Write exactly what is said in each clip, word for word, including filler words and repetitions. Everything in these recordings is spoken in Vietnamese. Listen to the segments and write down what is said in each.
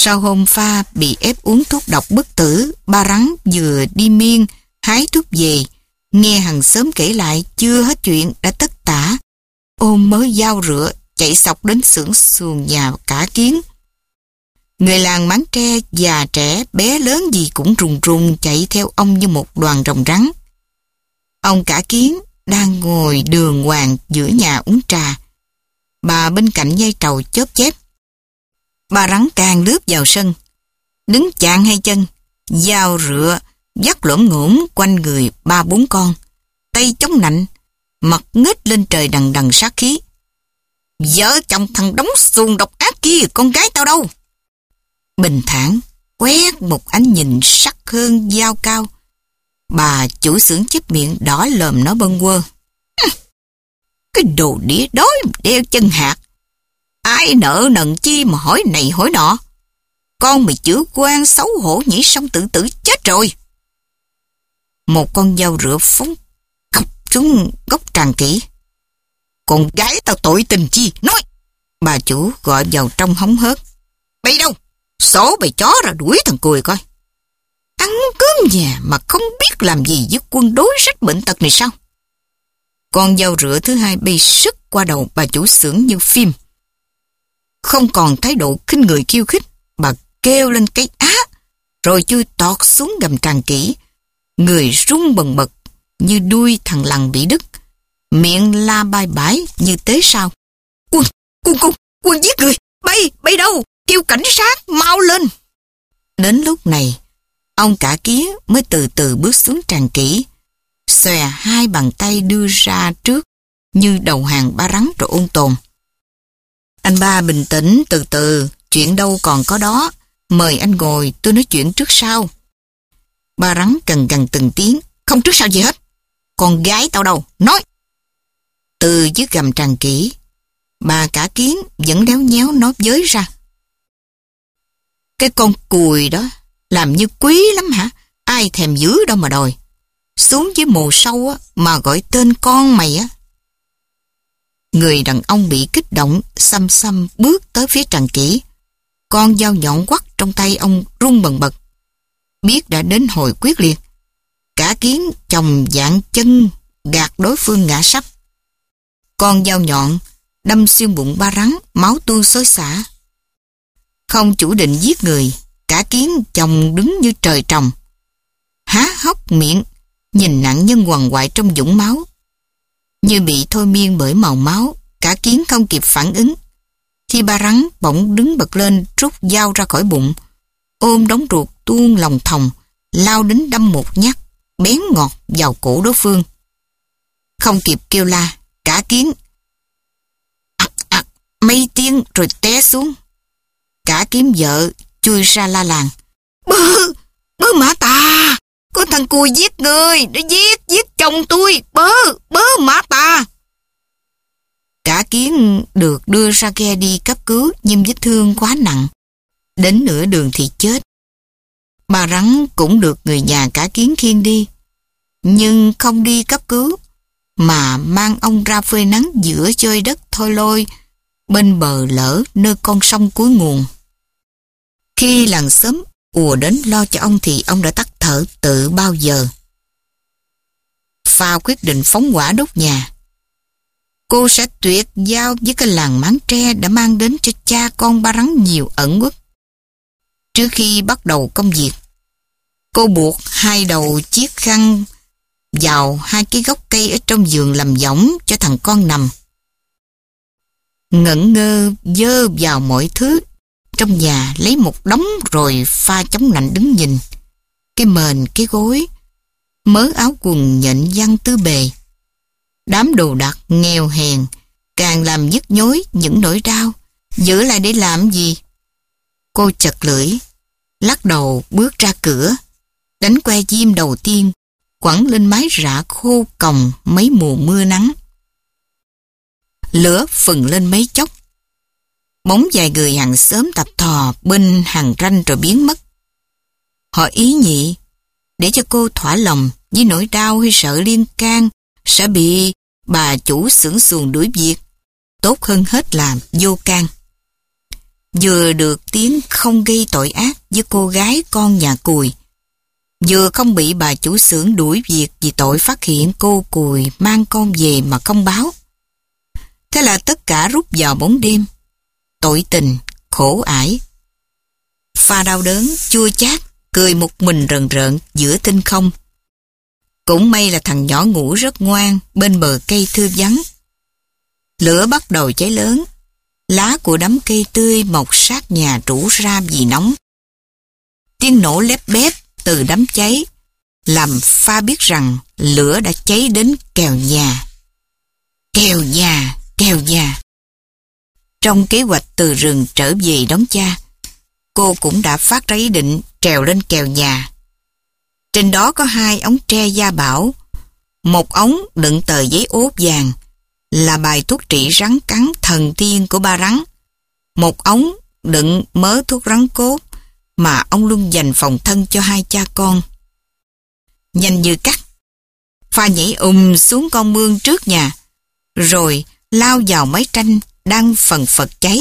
Sau hôm pha bị ép uống thuốc độc bất tử, ba Rắn vừa đi miên hái thuốc về, nghe hàng xóm kể lại chưa hết chuyện đã tất tả, ôm mớ dao rựa chạy sọc đến xưởng xuồng nhà Cả Kiến. Người làng Mán Tre, già trẻ bé lớn gì cũng rùng rùng chạy theo ông như một đoàn rồng rắn. Ông Cả Kiến đang ngồi đường hoàng giữa nhà uống trà, bà bên cạnh dây trầu chớp chép. Ba Rắn càng lướt vào sân, đứng chạng hai chân, dao rựa dắt lổm ngổm quanh người ba bốn con, tay chống nạnh, mặt nghếch lên trời đằng đằng sát khí. Vợ chồng thằng đống xuồng độc ác kia, con gái tao đâu? Bình thản quét một ánh nhìn sắc hơn dao cao, bà chủ xưởng chép miệng đỏ lòm nó bâng quơ. Cái đồ đĩa đói đeo chân hạt, ai nợ nần chi mà hỏi này hỏi nọ. Con mày chữ quan xấu hổ nhảy sông tự tử chết rồi. Một con dao rửa phóng khập xuống gốc tràng kỹ. Con gái tao tội tình chi, nói. Bà chủ gọi vào trong hóng hớt. Bây đâu, số bầy chó ra đuổi thằng Cùi coi. Ăn cơm nhà mà không biết làm gì với quân đối sách bệnh tật này sao? Con dao rửa thứ hai bay sức qua đầu bà chủ xưởng như phim. Không còn thái độ khinh người khiêu khích, bà kêu lên cái á, rồi chui tọt xuống gầm tràng kỹ, người rung bần bật như đuôi thằng lằn bị đứt, miệng la bai bãi như tế sao. Quân, quân, quân, quân giết người, bay, bay đâu, kêu cảnh sát, mau lên. Đến lúc này, ông Cả Kiến mới từ từ bước xuống tràng kỹ, xòe hai bàn tay đưa ra trước như đầu hàng Ba Rắn rồi ôn tồn. Anh ba bình tĩnh, từ từ, chuyện đâu còn có đó, mời anh ngồi, tôi nói chuyện trước sau. Ba Rắn cần gần từng tiếng, không trước sau gì hết. Con gái tao đâu, nói. Từ dưới gầm tràng kỹ, bà Cả Kiến vẫn đéo nhéo nói giới ra. Cái con Cùi đó, làm như quý lắm hả, ai thèm giữ đâu mà đòi. Xuống dưới mồ sâu á, mà gọi tên con mày á. Người đàn ông bị kích động, xăm xăm bước tới phía tràng kỹ. Con dao nhọn quắt trong tay ông rung bần bật. Biết đã đến hồi quyết liệt, Cả Kiến chồng dạng chân gạt đối phương ngã sấp. Con dao nhọn đâm xuyên bụng Ba Rắn, máu tuôn xối xả. Không chủ định giết người, Cả Kiến chồng đứng như trời trồng, há hốc miệng nhìn nạn nhân quằn quại trong vũng máu. Như bị thôi miên bởi màu máu, Cả Kiến không kịp phản ứng, thì Ba Rắn bỗng đứng bật lên, rút dao ra khỏi bụng, ôm đống ruột tuôn lòng thòng, lao đến đâm một nhát bén ngọt vào cổ đối phương. Không kịp kêu la, Cả Kiến ặc ặc mấy tiếng rồi té xuống. Cả kiếm vợ chui ra la làng. Bơ, bơ Mã Tà, có thằng Cùi giết người, nó giết, giết chồng tôi, bơ, bơ Mã Tà. Cả Kiến được đưa ra ghe đi cấp cứu, nhưng vết thương quá nặng, đến nửa đường thì chết. Ba Rắn cũng được người nhà Cả Kiến khiêng đi, nhưng không đi cấp cứu, mà mang ông ra phơi nắng giữa chơi đất thôi lôi, bên bờ lỡ nơi con sông cuối nguồn. Khi làng xóm ùa đến lo cho ông thì ông đã tắt thở từ bao giờ. Pha quyết định phóng hỏa đốt nhà. Cô sẽ tuyệt giao với cái làng Mán Tre đã mang đến cho cha con Ba Rắn nhiều ẩn uất. Trước khi bắt đầu công việc, cô buộc hai đầu chiếc khăn vào hai cái gốc cây ở trong vườn làm võng cho thằng con nằm. Ngẩn ngơ dơ vào mọi thứ trong nhà, lấy một đống rồi pha chống lạnh đứng nhìn. Cái mền, cái gối, mớ áo quần nhện văng tứ bề. Đám đồ đạc nghèo hèn càng làm nhức nhối những nỗi đau. Giữ lại để làm gì? Cô chật lưỡi, lắc đầu bước ra cửa, đánh que diêm đầu tiên, quẳng lên mái rạ khô còng mấy mùa mưa nắng. Lửa phừng lên mấy chốc. Bóng vài người hàng xóm tập thò bên hàng ranh rồi biến mất. Họ ý nhị để cho cô thỏa lòng với nỗi đau hay sợ liên can sẽ bị bà chủ xưởng xuồng đuổi việc, tốt hơn hết là vô can. vừa được tiếng không gây tội ác với cô gái con nhà Cùi, vừa không bị bà chủ xưởng đuổi việc vì tội phát hiện cô Cùi mang con về mà không báo. Thế là tất cả rút vào bóng đêm, tội tình, khổ ải. Pha đau đớn, chua chát, cười một mình rần rợn giữa thinh không. Cũng may là thằng nhỏ ngủ rất ngoan bên bờ cây thưa vắng. Lửa bắt đầu cháy lớn, lá của đám cây tươi mọc sát nhà rủ ra vì nóng. Tiếng nổ lép bép từ đám cháy làm Pha biết rằng lửa đã cháy đến kèo nhà. Kèo nhà, kèo nhà. Trong kế hoạch từ rừng trở về đón cha, cô cũng đã phát ra ý định trèo lên kèo nhà. Trên đó có hai ống tre gia bảo, một ống đựng tờ giấy ố vàng là bài thuốc trị rắn cắn thần tiên của ba rắn, một ống đựng mớ thuốc rắn cốt mà ông luôn dành phòng thân cho hai cha con. Nhanh như cắt, Pha nhảy ùm xuống con mương trước nhà, rồi lao vào máy tranh đang phần phật cháy.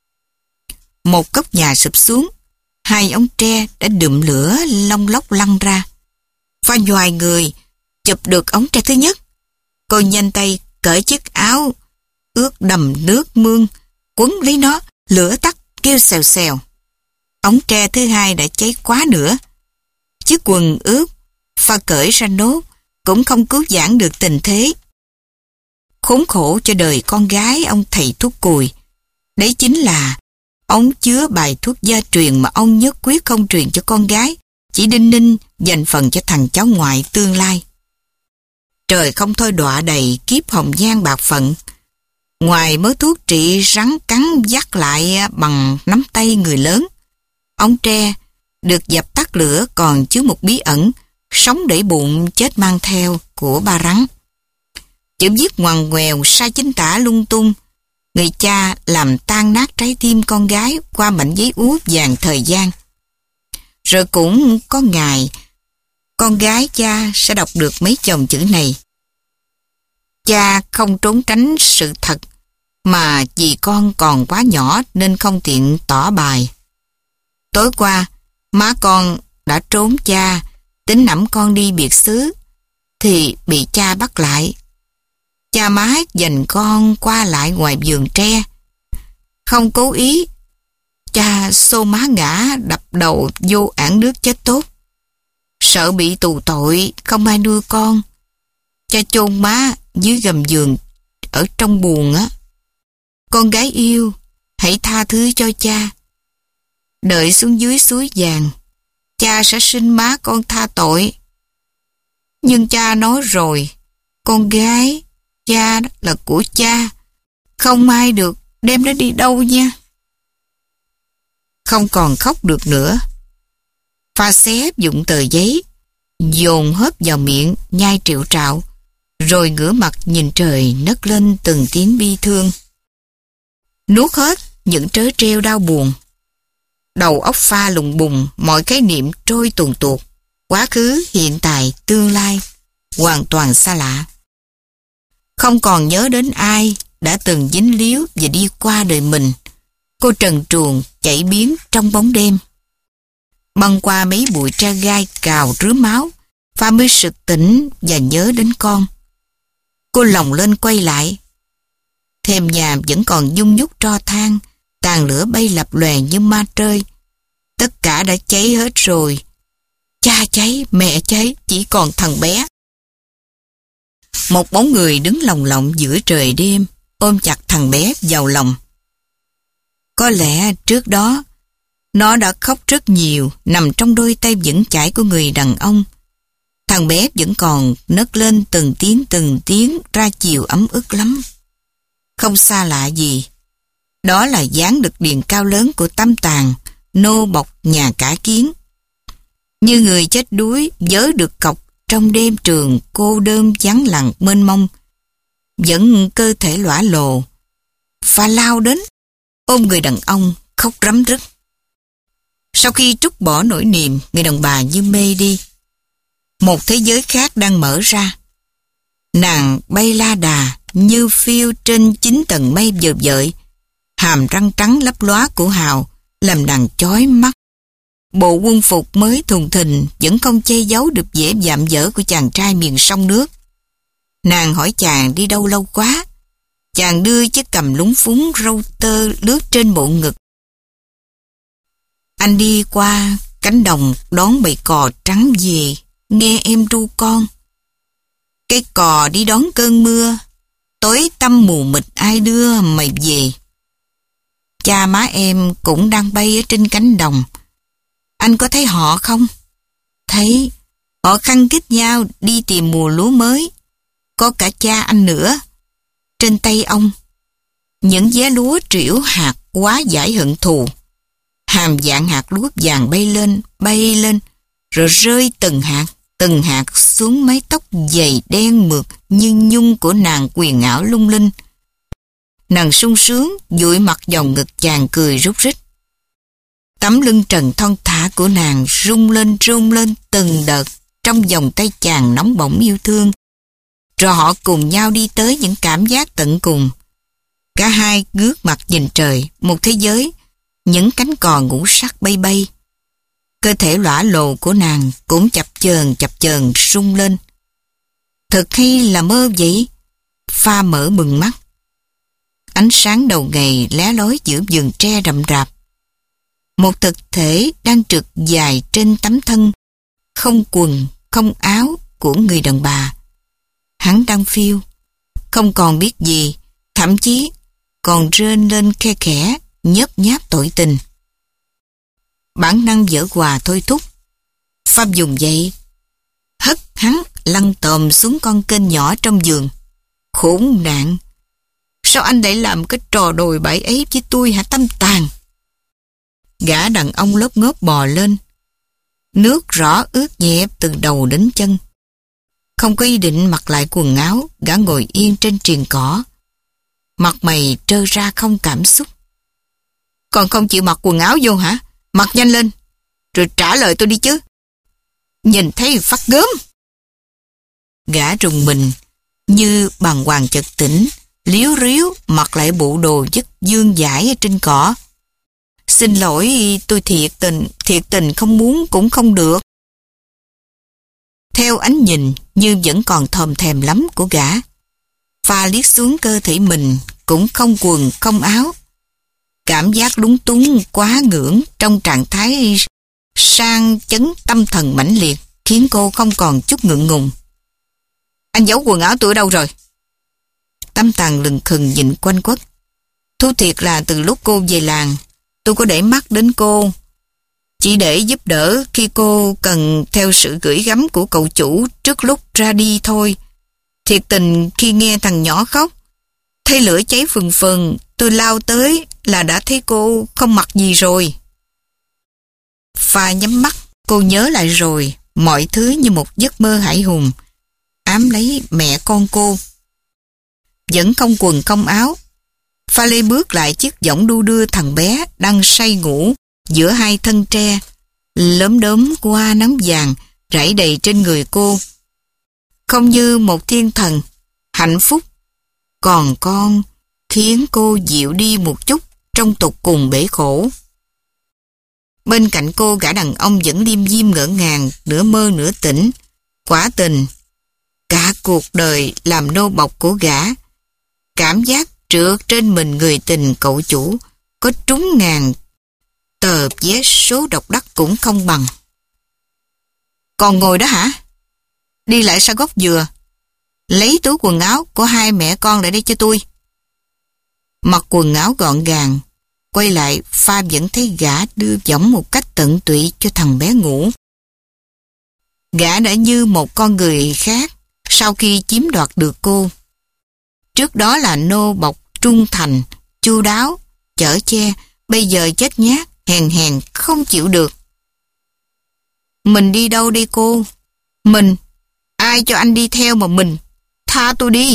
Một góc nhà sụp xuống, hai ống tre đã đượm lửa long lóc lăn ra. Pha nhoài người chụp được ống tre thứ nhất. Cô nhanh tay cởi chiếc áo ướt đầm nước mương, quấn lấy nó, lửa tắt kêu xèo xèo. Ống tre thứ hai đã cháy quá nữa. Chiếc quần ướt, Pha cởi ra nốt, cũng không cứu vãn được tình thế. Khốn khổ cho đời con gái ông thầy thuốc Cùi. Đấy chính là ống chứa bài thuốc gia truyền mà ông nhất quyết không truyền cho con gái, chỉ đinh ninh dành phần cho thằng cháu ngoại tương lai. Trời không thôi đọa đầy kiếp hồng nhan bạc phận. Ngoài mớ thuốc trị rắn cắn dắt lại bằng nắm tay người lớn, ống tre được dập tắt lửa còn chứa một bí ẩn, sống để bụng chết mang theo của ba rắn. Chữ viết ngoằn ngoèo sai chính tả lung tung. Người cha làm tan nát trái tim con gái qua mảnh giấy úa vàng thời gian. Rồi cũng có ngày, con gái cha sẽ đọc được mấy dòng chữ này. Cha không trốn tránh sự thật, mà vì con còn quá nhỏ nên không tiện tỏ bài. Tối qua, má con đã trốn cha, tính nẫm con đi biệt xứ, thì bị cha bắt lại. Cha má dành con qua lại ngoài vườn tre. Không cố ý, cha xô má ngã đập đầu vô ảng nước chết tốt. Sợ bị tù tội, không ai nuôi con, cha chôn má dưới gầm giường ở trong buồng á. Con gái yêu, hãy tha thứ cho cha. Đợi xuống dưới suối vàng, cha sẽ xin má con tha tội. Nhưng cha nói rồi, con gái, cha là của cha, không ai được đem nó đi đâu nha. Không còn khóc được nữa, Pha xé dụng tờ giấy, dồn hớp vào miệng, nhai triệu trạo, rồi ngửa mặt nhìn trời nấc lên từng tiếng bi thương. Nuốt hết những trớ trêu đau buồn. Đầu óc Pha lùng bùng, mọi khái niệm trôi tuồn tuột, quá khứ, hiện tại, tương lai, hoàn toàn xa lạ. Không còn nhớ đến ai đã từng dính líu và đi qua đời mình. Cô trần truồng chạy biến trong bóng đêm. Băng qua mấy bụi tre gai cào rướm máu, Pha mới sực tỉnh và nhớ đến con. Cô lồng lên quay lại. Thềm nhà vẫn còn dung nhúc tro than, tàn lửa bay lập lòe như ma trơi. Tất cả đã cháy hết rồi. Cha cháy, mẹ cháy, chỉ còn thằng bé. Một bóng người đứng lồng lộng giữa trời đêm, ôm chặt thằng bé vào lòng. Có lẽ trước đó, nó đã khóc rất nhiều, nằm trong đôi tay vững chãi của người đàn ông. Thằng bé vẫn còn nấc lên từng tiếng từng tiếng ra chiều ấm ức lắm. Không xa lạ gì. Đó là dáng đực điền cao lớn của Tam Tàn, nô bộc nhà cả Kiến. Như người chết đuối vớ được cọc trong đêm trường cô đơn vắng lặng mênh mông, vẫn cơ thể lõa lồ. Pha lao đến, ôm người đàn ông, khóc rắm rứt. Sau khi trút bỏ nỗi niềm, người đàn bà như mê đi. Một thế giới khác đang mở ra. Nàng bay la đà như phiêu trên chín tầng mây vời vợi, Hàm răng trắng lấp lóa của Hào làm nàng chói mắt. Bộ quân phục mới thùng thình vẫn không che giấu được vẻ dạm dở của chàng trai miền sông nước. Nàng hỏi chàng đi đâu lâu quá. Chàng đưa chiếc cằm lúng phúng râu tơ lướt trên bộ ngực. Anh đi qua cánh đồng đón bầy cò trắng về, nghe em ru con. Cái cò đi đón cơn mưa, tối tăm mù mịt ai đưa mày về. Cha má em cũng đang bay ở trên cánh đồng. Anh có thấy họ không? Thấy, họ khăng khít nhau đi tìm mùa lúa mới. Có cả cha anh nữa. Trên tay ông, những vé lúa trĩu hạt quá giải hận thù. Hàm dạng hạt lúa vàng bay lên, bay lên, rồi rơi từng hạt, từng hạt xuống mái tóc dày đen mượt như nhung của nàng quyền ảo lung linh. Nàng sung sướng, dụi mặt vào ngực chàng cười rút rít. Tấm lưng trần thon thả của nàng rung lên rung lên từng đợt trong vòng tay chàng nóng bỏng yêu thương. Rồi họ cùng nhau đi tới những cảm giác tận cùng. Cả hai ngước mặt nhìn trời, một thế giới, những cánh cò ngũ sắc bay bay. Cơ thể lõa lồ của nàng cũng chập chờn chập chờn rung lên. Thật hay là mơ vậy? Pha mở bừng mắt. Ánh sáng đầu ngày lé lói giữa vườn tre rậm rạp. Một thực thể đang trượt dài trên tấm thân, không quần, không áo của người đàn bà. Hắn đang phiêu, không còn biết gì, thậm chí còn rên lên khe khẽ, nhớp nháp tội tình. Bản năng dở quà thôi thúc. Pháp dùng dậy, hất hắn lăn tòm xuống con kênh nhỏ trong vườn. Khốn nạn! Sao anh lại làm cái trò đồi bại ấy với tôi hả tâm tàn? Gã đàn ông lốp ngốp bò lên. Nước rõ ướt nhẹp từ đầu đến chân. Không có ý định mặc lại quần áo, gã ngồi yên trên triền cỏ. Mặt mày trơ ra không cảm xúc. Còn không chịu mặc quần áo vô hả? Mặc nhanh lên, rồi trả lời tôi đi chứ. Nhìn thấy phát gớm. Gã rùng mình, như bàng hoàng chợt tỉnh, liếu riếu mặc lại bộ đồ chất dương dãi ở trên cỏ. Xin lỗi, tôi thiệt tình, thiệt tình không muốn cũng không được. Theo ánh nhìn như vẫn còn thòm thèm lắm của gã. Pha liếc xuống cơ thể mình cũng không quần không áo. Cảm giác lúng túng quá ngưỡng trong trạng thái sang chấn tâm thần mãnh liệt khiến cô không còn chút ngượng ngùng. Anh giấu quần áo tôi ở đâu rồi? Tâm Tàn lừng khừng nhìn quanh quất. Thú thiệt là từ lúc cô về làng, tôi có để mắt đến cô, chỉ để giúp đỡ khi cô cần theo sự gửi gắm của cậu chủ trước lúc ra đi thôi. Thiệt tình khi nghe thằng nhỏ khóc, thấy lửa cháy phừng phừng, tôi lao tới là đã thấy cô không mặc gì rồi. Pha nhắm mắt, cô nhớ lại rồi, mọi thứ như một giấc mơ hãi hùng, ám lấy mẹ con cô. Vẫn không quần không áo, Pha lê bước lại chiếc võng đu đưa thằng bé đang say ngủ giữa hai thân tre, lốm đốm qua nắng vàng rải đầy trên người cô. Không như một thiên thần, hạnh phúc, còn con khiến cô dịu đi một chút trong tột cùng bể khổ. Bên cạnh cô gã đàn ông vẫn liêm diêm ngỡ ngàng, nửa mơ nửa tỉnh. Quả tình, cả cuộc đời làm nô bộc của gã. Cảm giác trượt trên mình người tình cậu chủ có trúng ngàn tờ vé số độc đắc cũng không bằng. Còn ngồi đó hả? Đi lại sau gốc dừa, lấy túi quần áo của hai mẹ con lại đây cho tôi. Mặc quần áo gọn gàng, quay lại Pha vẫn thấy gã đưa võng một cách tận tụy cho thằng bé ngủ. Gã đã như một con người khác sau khi chiếm đoạt được cô. Trước đó là nô bộc trung thành, chu đáo, chở che, bây giờ chết nhát, hèn hèn, không chịu được. Mình đi đâu đi cô? Mình? Ai cho anh đi theo mà mình? Tha tôi đi.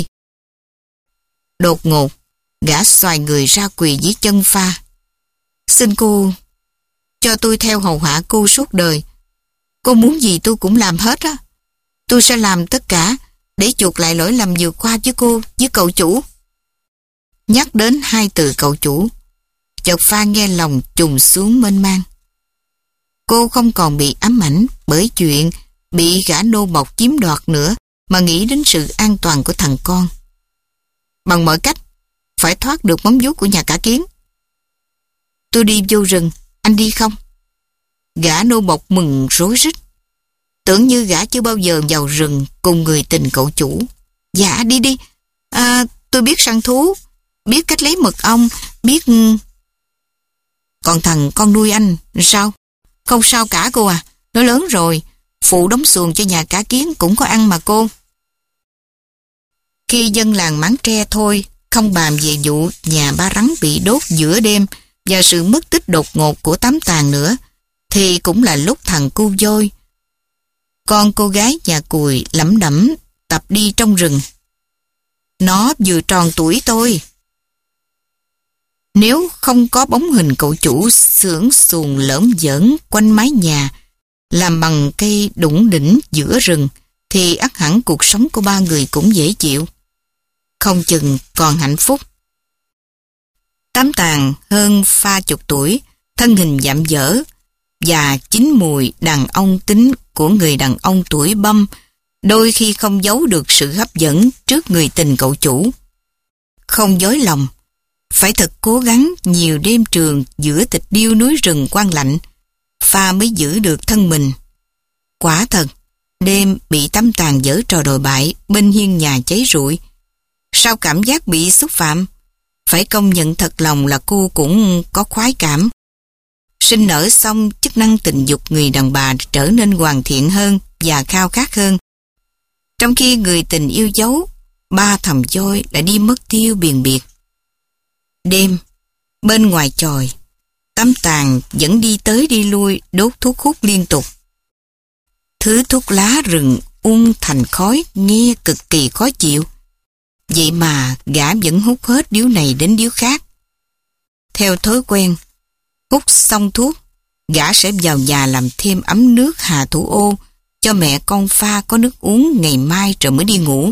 Đột ngột, gã xoài người ra quỳ dưới chân Pha. Xin cô, cho tôi theo hầu hạ cô suốt đời. Cô muốn gì tôi cũng làm hết á. Tôi sẽ làm tất cả để chuộc lại lỗi lầm vừa qua với cô, với cậu chủ. Nhắc đến hai từ cậu chủ, Chợt pha nghe lòng trùng xuống mênh mang. Cô không còn bị ám ảnh bởi chuyện bị gã nô bộc chiếm đoạt nữa, mà nghĩ đến sự an toàn của thằng con. Bằng mọi cách, phải thoát được móng vuốt của nhà cả Kiến. Tôi đi vô rừng, anh đi không? Gã nô bộc mừng rối rít. Tưởng như gã chưa bao giờ vào rừng cùng người tình cậu chủ. Dạ đi đi. À, tôi biết săn thú, biết cách lấy mật ong, biết... Còn thằng con nuôi anh, sao? Không sao cả cô à, nó lớn rồi. Phụ đóng xuồng cho nhà cả Kiến cũng có ăn mà cô. Khi dân làng Mảng Tre thôi, không bàn về vụ nhà ba rắn bị đốt giữa đêm và sự mất tích đột ngột của Tám Tàng nữa, thì cũng là lúc thằng cu voi, con cô gái nhà Cùi lẩm đẩm tập đi trong rừng. Nó vừa tròn tuổi tôi. Nếu không có bóng hình cậu chủ xưởng xuồng lởm giởn quanh mái nhà, làm bằng cây đủng đỉnh giữa rừng, thì ắt hẳn cuộc sống của ba người cũng dễ chịu. Không chừng còn hạnh phúc. Tám Tàng hơn pha chục tuổi, thân hình dạm dở, và chín mùi đàn ông tính của người đàn ông tuổi băm, đôi khi không giấu được sự hấp dẫn trước người tình cậu chủ. Không dối lòng, phải thật cố gắng nhiều đêm trường giữa tịch điêu núi rừng quang lạnh, pha mới giữ được thân mình. Quả thật, đêm bị Tám Tàng giở trò đồi bại bên hiên nhà cháy rụi. Sao cảm giác bị xúc phạm? Phải công nhận thật lòng là cô cũng có khoái cảm. Sinh nở xong, chức năng tình dục người đàn bà trở nên hoàn thiện hơn và khao khát hơn. Trong khi người tình yêu dấu, ba thầm voi đã đi mất tiêu biền biệt. Đêm, bên ngoài chòi, Tám Tàng vẫn đi tới đi lui đốt thuốc hút liên tục. Thứ thuốc lá rừng ung thành khói nghe cực kỳ khó chịu. Vậy mà gã vẫn hút hết điếu này đến điếu khác. Theo thói quen, hút xong thuốc, gã sẽ vào nhà làm thêm ấm nước hà thủ ô cho mẹ con pha có nước uống ngày mai rồi mới đi ngủ.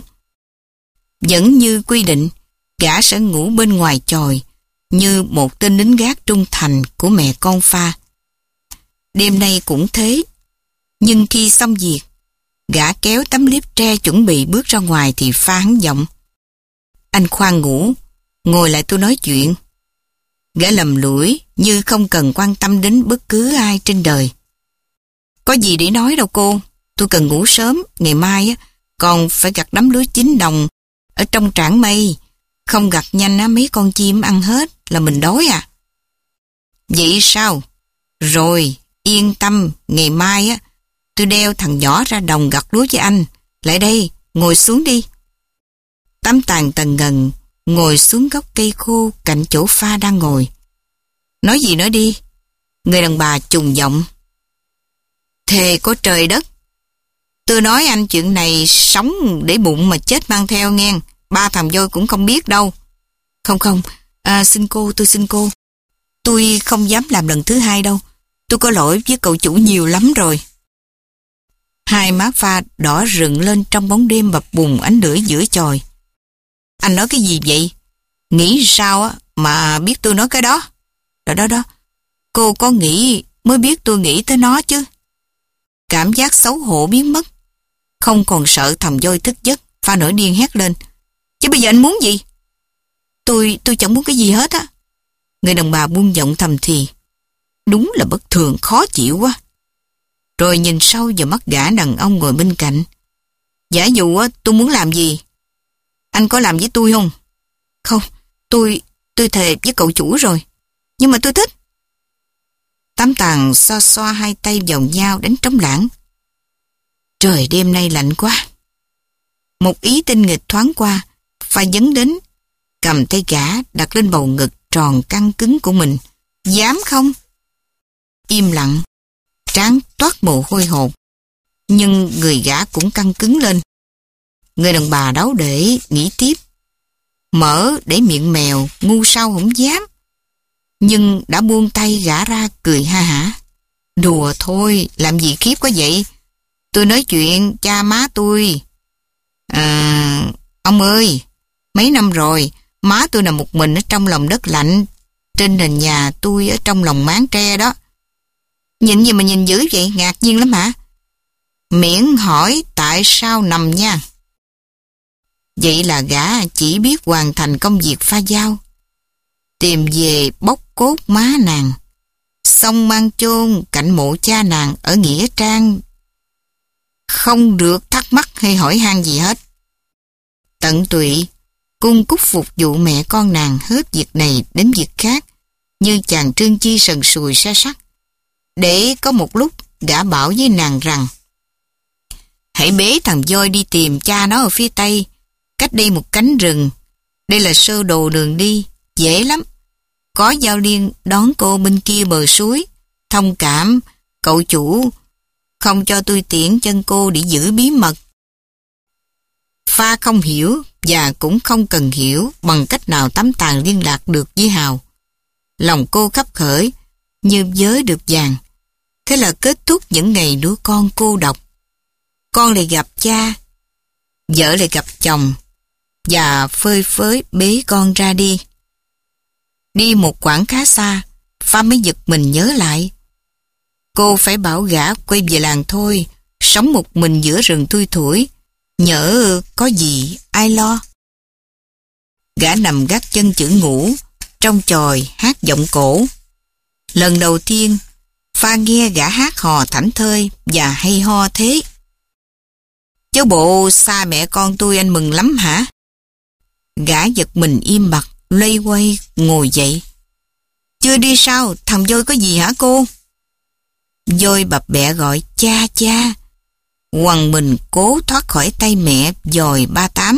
Vẫn như quy định, gã sẽ ngủ bên ngoài chòi như một tên lính gác trung thành của mẹ con pha. Đêm nay cũng thế, nhưng khi xong việc, gã kéo tấm liếp tre chuẩn bị bước ra ngoài thì pha hắn giọng: "Anh khoan ngủ, ngồi lại tôi nói chuyện." Gã lầm lũi như không cần quan tâm đến bất cứ ai trên đời. "Có gì để nói đâu cô, tôi cần ngủ sớm, ngày mai á còn phải gặt đám lúa chín đồng ở trong trảng mây, không gặt nhanh á mấy con chim ăn hết là mình đói à." "Vậy sao? Rồi, yên tâm, ngày mai á tôi đeo thằng nhỏ ra đồng gặt lúa với anh. Lại đây, ngồi xuống đi." Tám Tàng tần ngần ngồi xuống gốc cây khô cạnh chỗ pha đang ngồi. "Nói gì nói đi." Người đàn bà trùng giọng: "Thề có trời đất, tôi nói anh chuyện này sống để bụng mà chết mang theo nghe. Ba thằng voi cũng không biết đâu." "Không không, à, xin cô, tôi xin cô. Tôi không dám làm lần thứ hai đâu. Tôi có lỗi với cậu chủ nhiều lắm rồi." Hai má pha đỏ rừng lên trong bóng đêm bập bùng ánh lửa giữa chòi. "Anh nói cái gì vậy? Nghĩ sao á mà biết tôi nói cái đó?" "Đó đó đó, cô có nghĩ mới biết tôi nghĩ tới nó chứ." Cảm giác xấu hổ biến mất. Không còn sợ thầm voi thức giấc, pha nổi điên hét lên: "Chứ bây giờ anh muốn gì?" Tôi, tôi chẳng muốn cái gì hết á." Người đàn bà buông giọng thầm thì: "Đúng là bất thường khó chịu quá." Rồi nhìn sâu vào mắt gã đàn ông ngồi bên cạnh: "Giả dụ á tôi muốn làm gì, anh có làm với tôi không?" "Không, tôi, tôi thề với cậu chủ rồi. Nhưng mà tôi thích." Tám Tàng xoa xoa hai tay vào nhau đánh trống lãng. Trời đêm nay lạnh quá. Một ý tinh nghịch thoáng qua, pha dấn đến, cầm tay gã đặt lên bầu ngực tròn căng cứng của mình. "Dám không?" Im lặng, trán toát mồ hôi hột, nhưng người gã cũng căng cứng lên. Người đàn bà đáo để nghĩ tiếp: "Mở để miệng mèo, ngu sao không dám." Nhưng đã buông tay gã ra cười ha hả: "Đùa thôi, làm gì khiếp quá vậy? Tôi nói chuyện cha má tôi. À, ông ơi, mấy năm rồi, má tôi nằm một mình ở trong lòng đất lạnh, trên nền nhà tôi ở trong lòng máng tre đó. Nhìn gì mà nhìn dữ vậy, ngạc nhiên lắm hả? Miễn hỏi tại sao nằm nha. Vậy là gã chỉ biết hoàn thành công việc pha dao, tìm về bóc cốt má nàng, xong mang chôn cạnh mộ cha nàng ở nghĩa trang. Không được thắc mắc hay hỏi han gì hết. Tận tụy cung cúc phục vụ mẹ con nàng hết việc này đến việc khác, như chàng trương chi sần sùi xe sắt. Để có một lúc gã bảo với nàng rằng hãy bế thằng voi đi tìm cha nó ở phía tây, cách đây một cánh rừng. Đây là sơ đồ đường đi, dễ lắm. Có Giao Liên đón cô bên kia bờ suối. Thông cảm, cậu chủ không cho tôi tiễn chân cô để giữ bí mật. Pha không hiểu và cũng không cần hiểu bằng cách nào Tám Tàng liên lạc được với Hào. Lòng cô khấp khởi như giới được vàng. Thế là kết thúc những ngày đứa con cô độc. Con lại gặp cha, vợ lại gặp chồng, và phơi phới bế con ra đi. Đi một quãng khá xa, Pha mới giật mình nhớ lại. Cô phải bảo gã quay về làng thôi, sống một mình giữa rừng thui thủi, nhỡ có gì ai lo. Gã nằm gác chân chữ ngủ, trong chòi hát giọng cổ. Lần đầu tiên, Pha nghe gã hát hò thảnh thơi và hay ho thế. Chứ bộ xa mẹ con tôi anh mừng lắm hả? Gã giật mình im bặt, loay quay, ngồi dậy. Chưa đi sao, thằng voi có gì hả cô? Voi bập bẹ gọi cha cha. Quằn mình cố thoát khỏi tay mẹ dòi ba tám.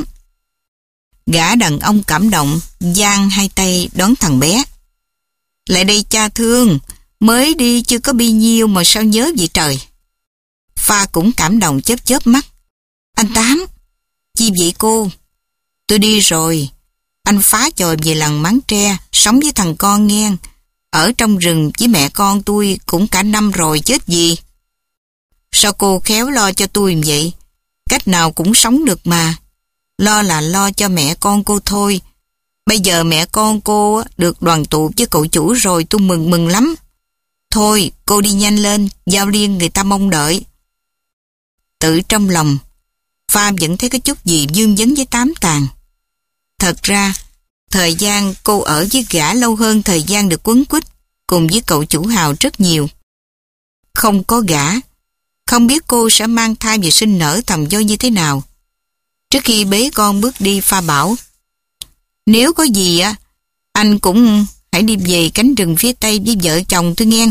Gã đàn ông cảm động, giang hai tay đón thằng bé. Lại đây cha thương, mới đi chưa có bi nhiêu mà sao nhớ vậy trời. Pha cũng cảm động chớp chớp mắt. Anh Tám, chi vậy cô? Tôi đi rồi. Anh phá chòi về làng máng tre, sống với thằng con nghe. Ở trong rừng với mẹ con tôi cũng cả năm rồi chết gì. Sao cô khéo lo cho tôi vậy? Cách nào cũng sống được mà. Lo là lo cho mẹ con cô thôi. Bây giờ mẹ con cô được đoàn tụ với cậu chủ rồi, tôi mừng mừng lắm. Thôi, cô đi nhanh lên, Giao Liên người ta mong đợi. Tự trong lòng, Pha vẫn thấy có chút gì vương vấn với Tám Tàng. Thật ra, thời gian cô ở với gã lâu hơn thời gian được quấn quýt cùng với cậu chủ Hào rất nhiều. Không có gã, không biết cô sẽ mang thai và sinh nở thằng voi như thế nào. Trước khi bế con bước đi, Pha bảo, nếu có gì á, anh cũng hãy đi về cánh rừng phía tây với vợ chồng tôi nghe.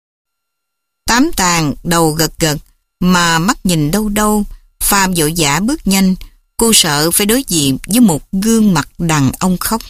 Tám Tàng đầu gật gật, mà mắt nhìn đâu đâu. Pha vội vã bước nhanh, cô sợ phải đối diện với một gương mặt đàn ông khóc.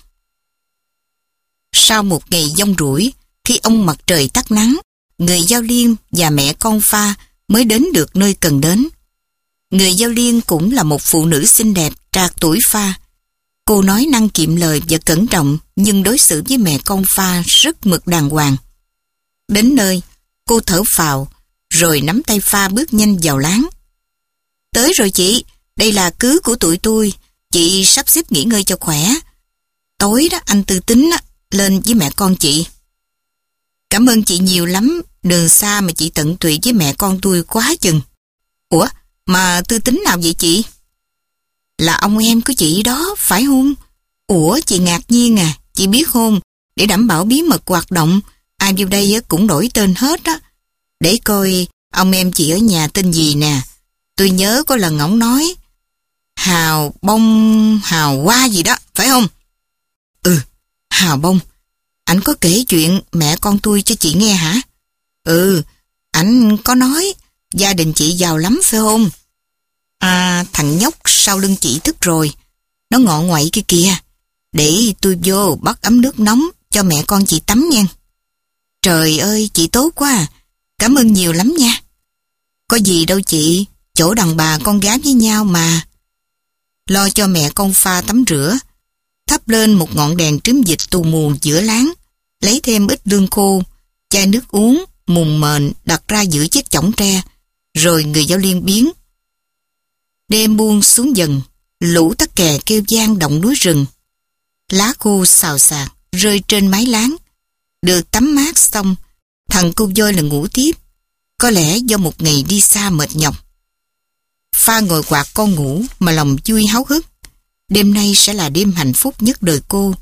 Sau một ngày giông rủi, khi ông mặt trời tắt nắng, người Giao Liên và mẹ con Pha mới đến được nơi cần đến. Người Giao Liên cũng là một phụ nữ xinh đẹp trạc tuổi Pha. Cô nói năng kiệm lời và cẩn trọng, nhưng đối xử với mẹ con Pha rất mực đàng hoàng. Đến nơi, cô thở phào, rồi nắm tay Pha bước nhanh vào láng. Tới rồi chị, đây là cứ của tụi tôi, chị sắp xếp nghỉ ngơi cho khỏe. Tối đó anh Tư Tính á, lên với mẹ con chị. Cảm ơn chị nhiều lắm, đường xa mà chị tận tụy với mẹ con tôi quá chừng. Ủa, mà Tư Tính nào vậy chị? Là ông em của chị đó, phải không? Ủa, chị ngạc nhiên à, chị biết không, để đảm bảo bí mật hoạt động, ai vô đây cũng đổi tên hết á. Để coi ông em chị ở nhà tên gì nè. Tôi nhớ có lần ổng nói Hào Bông, Hào Hoa gì đó, phải không? Ừ, Hào Bông. Ảnh có kể chuyện mẹ con tôi cho chị nghe hả? Ừ, ảnh có nói gia đình chị giàu lắm phải không? À, thằng nhóc sau lưng chị thức rồi, nó ngọ ngoậy kia kìa. Để tôi vô bắt ấm nước nóng cho mẹ con chị tắm nha. Trời ơi, chị tốt quá à. Cảm ơn nhiều lắm nha. Có gì đâu chị, chỗ đàn bà con gái với nhau mà. Lo cho mẹ con Pha tắm rửa, thắp lên một ngọn đèn trứng vịt tù mù giữa láng, lấy thêm ít lương khô, chai nước uống, mùng mền đặt ra giữa chiếc chõng tre, rồi người Giao Liên biến. Đêm buông xuống dần, lũ tắc kè kêu vang động núi rừng. Lá khô xào xạc rơi trên mái láng, Được tắm mát xong, thằng cu voi là ngủ tiếp. Có lẽ do một ngày đi xa mệt nhọc. Pha ngồi quạt con ngủ mà lòng vui háo hức. Đêm nay sẽ là đêm hạnh phúc nhất đời cô.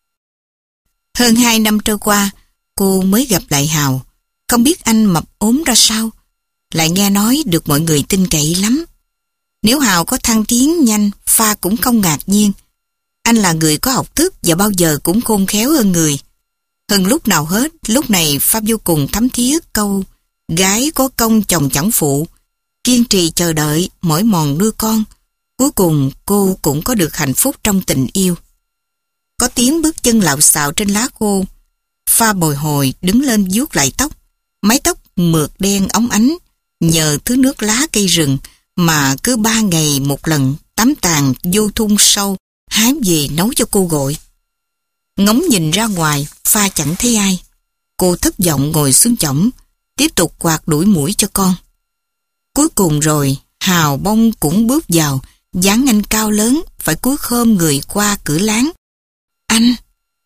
Hơn hai năm trôi qua, cô mới gặp lại Hào. Không biết anh mập ốm ra sao. Lại nghe nói được mọi người tin cậy lắm. Nếu Hào có thăng tiến nhanh, Pha cũng không ngạc nhiên. Anh là người có học thức và bao giờ cũng khôn khéo hơn người. Hơn lúc nào hết, lúc này Pha vô cùng thấm thía câu gái có công chồng chẳng phụ, kiên trì chờ đợi, mỏi mòn nuôi con. Cuối cùng cô cũng có được hạnh phúc trong tình yêu. Có tiếng bước chân lạo xạo trên lá khô. Pha bồi hồi đứng lên vuốt lại tóc. Mái tóc mượt đen óng ánh nhờ thứ nước lá cây rừng mà cứ ba ngày một lần tắm tàn vô thung sâu hái về nấu cho cô gội. Ngóng nhìn ra ngoài, Pha chẳng thấy ai. Cô thất vọng ngồi xuống chõng, tiếp tục quạt đuổi muỗi cho con. Cuối cùng rồi, Hào Bông cũng bước vào, dáng anh cao lớn, phải cúi khom người qua cửa láng. Anh!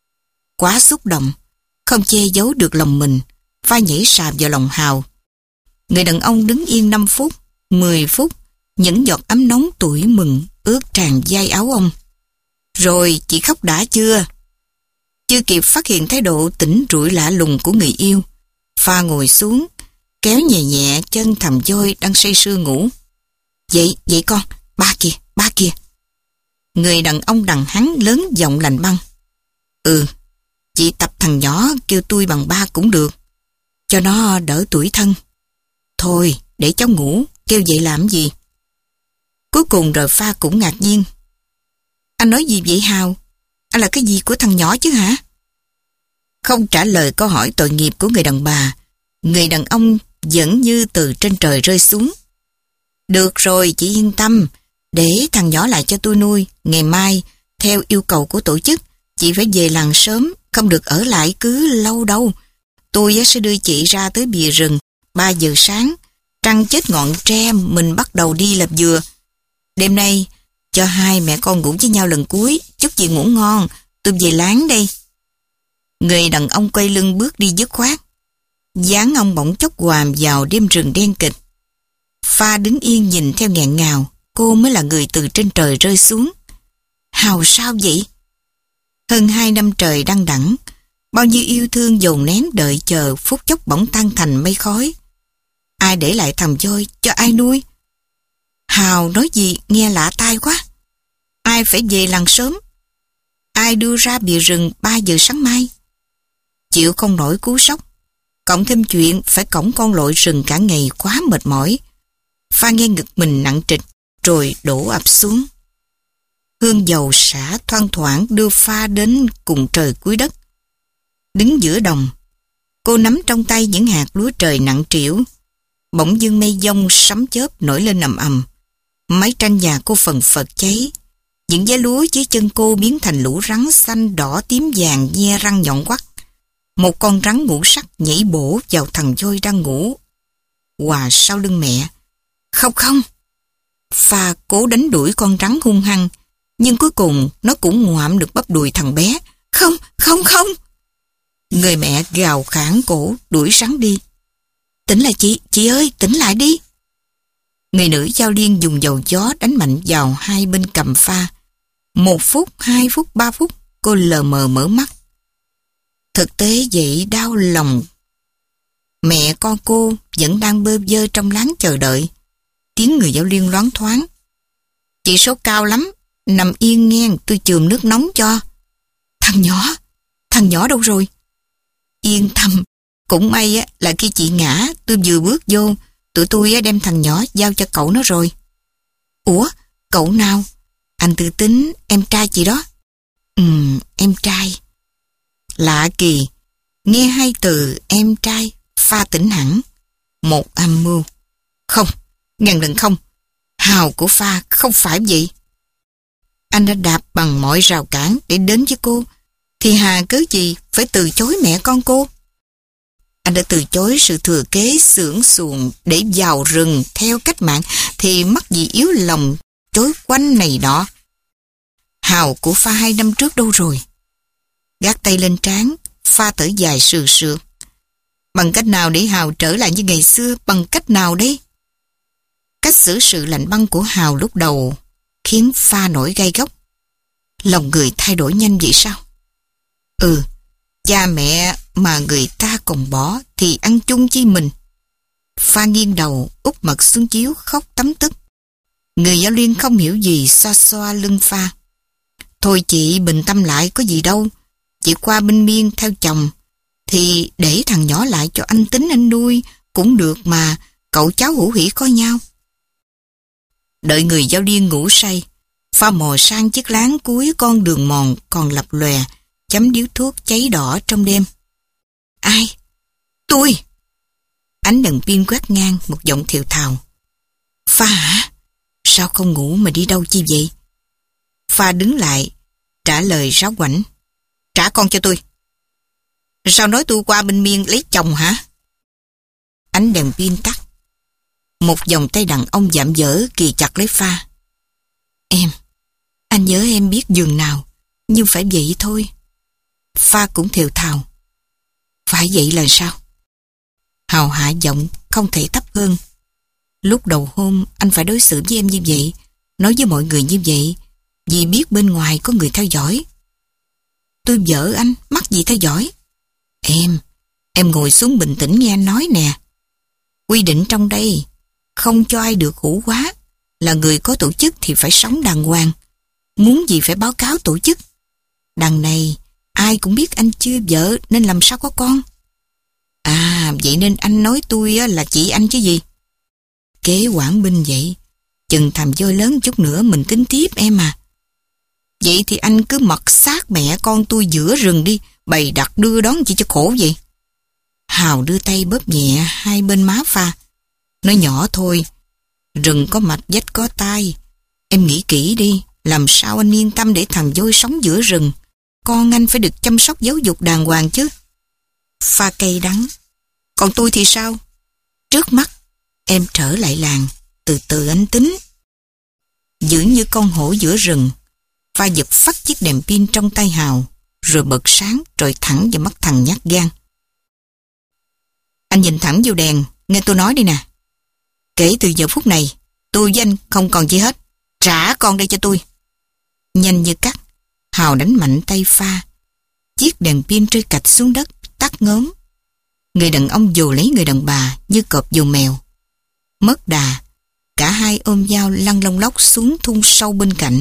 Quá xúc động, không che giấu được lòng mình, Pha nhảy sạp vào lòng Hào. Người đàn ông đứng yên năm phút, mười phút, những giọt ấm nóng tuổi mừng ướt tràn vai áo ông. Rồi chị khóc đã chưa? Chưa kịp phát hiện thái độ tỉnh rủi lạ lùng của người yêu, Pha ngồi xuống, kéo nhẹ nhẹ chân thầm voi đang say sưa ngủ. Dậy, dậy con, ba kìa, ba kìa. Người đàn ông đằng hắn lớn giọng lành băng. Ừ, chị tập thằng nhỏ kêu tôi bằng ba cũng được, cho nó đỡ tủi thân. Thôi, để cháu ngủ, kêu vậy làm gì? Cuối cùng rồi Pha cũng ngạc nhiên. Anh nói gì vậy Hào? Anh là cái gì của thằng nhỏ chứ hả? Không trả lời câu hỏi tội nghiệp của người đàn bà, người đàn ông vẫn như từ trên trời rơi xuống. Được rồi, chị yên tâm, để thằng nhỏ lại cho tôi nuôi. Ngày mai, theo yêu cầu của tổ chức, chị phải về làng sớm, không được ở lại cứ lâu đâu. Tôi sẽ đưa chị ra tới bìa rừng, ba giờ sáng, trăng chết ngọn tre, mình bắt đầu đi lập dừa. Đêm nay, cho hai mẹ con ngủ với nhau lần cuối, chúc chị ngủ ngon, tôi về láng đây. Người đàn ông quay lưng bước đi dứt khoát. Dáng ông bỗng chốc quàm vào đêm rừng đen kịch. Pha đứng yên nhìn theo nghẹn ngào, cô mới là người từ trên trời rơi xuống. Hào sao vậy? Hơn hai năm trời đăng đẳng, bao nhiêu yêu thương dồn nén đợi chờ phút chốc bỗng tan thành mây khói. Ai để lại thằng voi cho ai nuôi? Hào nói gì nghe lạ tai quá. Ai phải về làng sớm? Ai đưa ra bìa rừng ba giờ sáng mai? Chịu không nổi cú sốc, cộng thêm chuyện phải cõng con lội rừng cả ngày quá mệt mỏi. Pha nghe ngực mình nặng trịch rồi đổ ập xuống. Hương dầu xả thoang thoảng đưa Pha đến cùng trời cuối đất. Đứng giữa đồng, cô nắm trong tay những hạt lúa trời nặng trĩu. Bỗng dưng mây giông sấm chớp nổi lên ầm ầm. Mái tranh nhà cô phần phật cháy. Những giá lúa dưới chân cô biến thành lũ rắn xanh đỏ tím vàng nhe răng nhọn quắt. Một con rắn ngũ sắc nhảy bổ vào thằng voi đang ngủ hòa sau lưng mẹ. Không không! Pha cố đánh đuổi con rắn hung hăng, nhưng cuối cùng nó cũng ngoạm được bắp đùi thằng bé. Không, không, không! Người mẹ gào khản cổ đuổi rắn đi. Tỉnh lại chị, chị ơi, tỉnh lại đi! Người nữ giao liên dùng dầu gió đánh mạnh vào hai bên cầm Pha. Một phút, hai phút, ba phút, cô lờ mờ mở mắt. Thực tế vậy đau lòng. Mẹ con cô vẫn đang bơ vơ trong láng chờ đợi. Tiếng người giao liên loáng thoáng. Chị sốt cao lắm, nằm yên nghe tôi chườm nước nóng cho. Thằng nhỏ, thằng nhỏ đâu rồi? Yên tâm, cũng may là khi chị ngã, tôi vừa bước vô, tụi tôi đem thằng nhỏ giao cho cậu nó rồi. Ủa, cậu nào? Anh Tư Tính, em trai chị đó. Ừm, em trai. Lạ kỳ, nghe hai từ em trai, Pha tỉnh hẳn. Một âm mưu. Không, ngàn lần không. Hào của Pha không phải vậy. Anh đã đạp bằng mọi rào cản để đến với cô, thì hà cớ gì phải từ chối mẹ con cô? Anh đã từ chối sự thừa kế xưởng xuồng để vào rừng theo cách mạng, thì mắc gì yếu lòng chối quanh này đó. Hào của Pha hai năm trước đâu rồi? Gác tay lên trán, Pha thở dài sườn sượt. Bằng cách nào để Hào trở lại như ngày xưa? Bằng cách nào đấy? Cách xử sự lạnh băng của Hào lúc đầu khiến Pha nổi gai góc. Lòng người thay đổi nhanh vậy sao? Ừ, cha mẹ mà người ta còn bỏ thì ăn chung chi mình. Pha nghiêng đầu, úp mặt xuống chiếu khóc tấm tức. Người giáo liên không hiểu gì, xoa xoa lưng Pha. Thôi chị bình tâm lại, có gì đâu. Chị qua bên Miên theo chồng thì để thằng nhỏ lại cho anh tính anh nuôi cũng được mà, cậu cháu hữu hỉ có nhau. Đợi người giáo liên ngủ say, Pha mò sang chiếc láng cuối con đường mòn còn lập lòe, chấm điếu thuốc cháy đỏ trong đêm. Ai? Tôi! Ánh đèn pin quét ngang một giọng thều thào. Pha hả? Sao không ngủ mà đi đâu chi vậy? Pha đứng lại, trả lời ráo quảnh. Trả con cho tôi. Sao nói tôi qua bên Miên lấy chồng hả? Ánh đèn pin tắt. Một vòng tay đàn ông dạm dở kì chặt lấy Pha. Em, anh nhớ em biết giường nào, nhưng phải vậy thôi. Pha cũng thều thào. Phải vậy là sao? Hào hạ giọng không thể thấp hơn. Lúc đầu hôm anh phải đối xử với em như vậy, nói với mọi người như vậy, vì biết bên ngoài có người theo dõi. Tôi vợ anh, mắc gì theo dõi? Em, em ngồi xuống bình tĩnh nghe anh nói nè. Quy định trong đây, không cho ai được hủ quá. Là người có tổ chức thì phải sống đàng hoàng. Muốn gì phải báo cáo tổ chức. Đằng này, ai cũng biết anh chưa vợ nên làm sao có con. À, vậy nên anh nói tôi là chị anh chứ gì. Kế quản binh vậy. Chừng thầm voi lớn chút nữa mình tính tiếp em à. Vậy thì anh cứ mặc xác mẹ con tôi giữa rừng đi, bày đặt đưa đón chị cho khổ vậy. Hào đưa tay bóp nhẹ hai bên má Pha. Nói nhỏ thôi, rừng có mạch dách có tai. Em nghĩ kỹ đi, làm sao anh yên tâm để thằng voi sống giữa rừng. Con anh phải được chăm sóc giáo dục đàng hoàng chứ. Pha cay đắng. Còn tôi thì sao? Trước mắt, em trở lại làng, từ từ anh tính. Giữ như con hổ giữa rừng, Pha giật phắt chiếc đèn pin trong tay Hào, rồi bật sáng rồi thẳng vào mắt thằng nhát gan. Anh nhìn thẳng vô đèn, nghe tôi nói đi nè. Kể từ giờ phút này, tôi với anh không còn gì hết. Trả con đây cho tôi. Nhanh như cắt, Hào đánh mạnh tay Pha. Chiếc đèn pin rơi cạch xuống đất, tắt ngốm. Người đàn ông vồ lấy người đàn bà như cọp vồ mèo. Mất đà, cả hai ôm dao lăn lông lóc xuống thung sâu bên cạnh.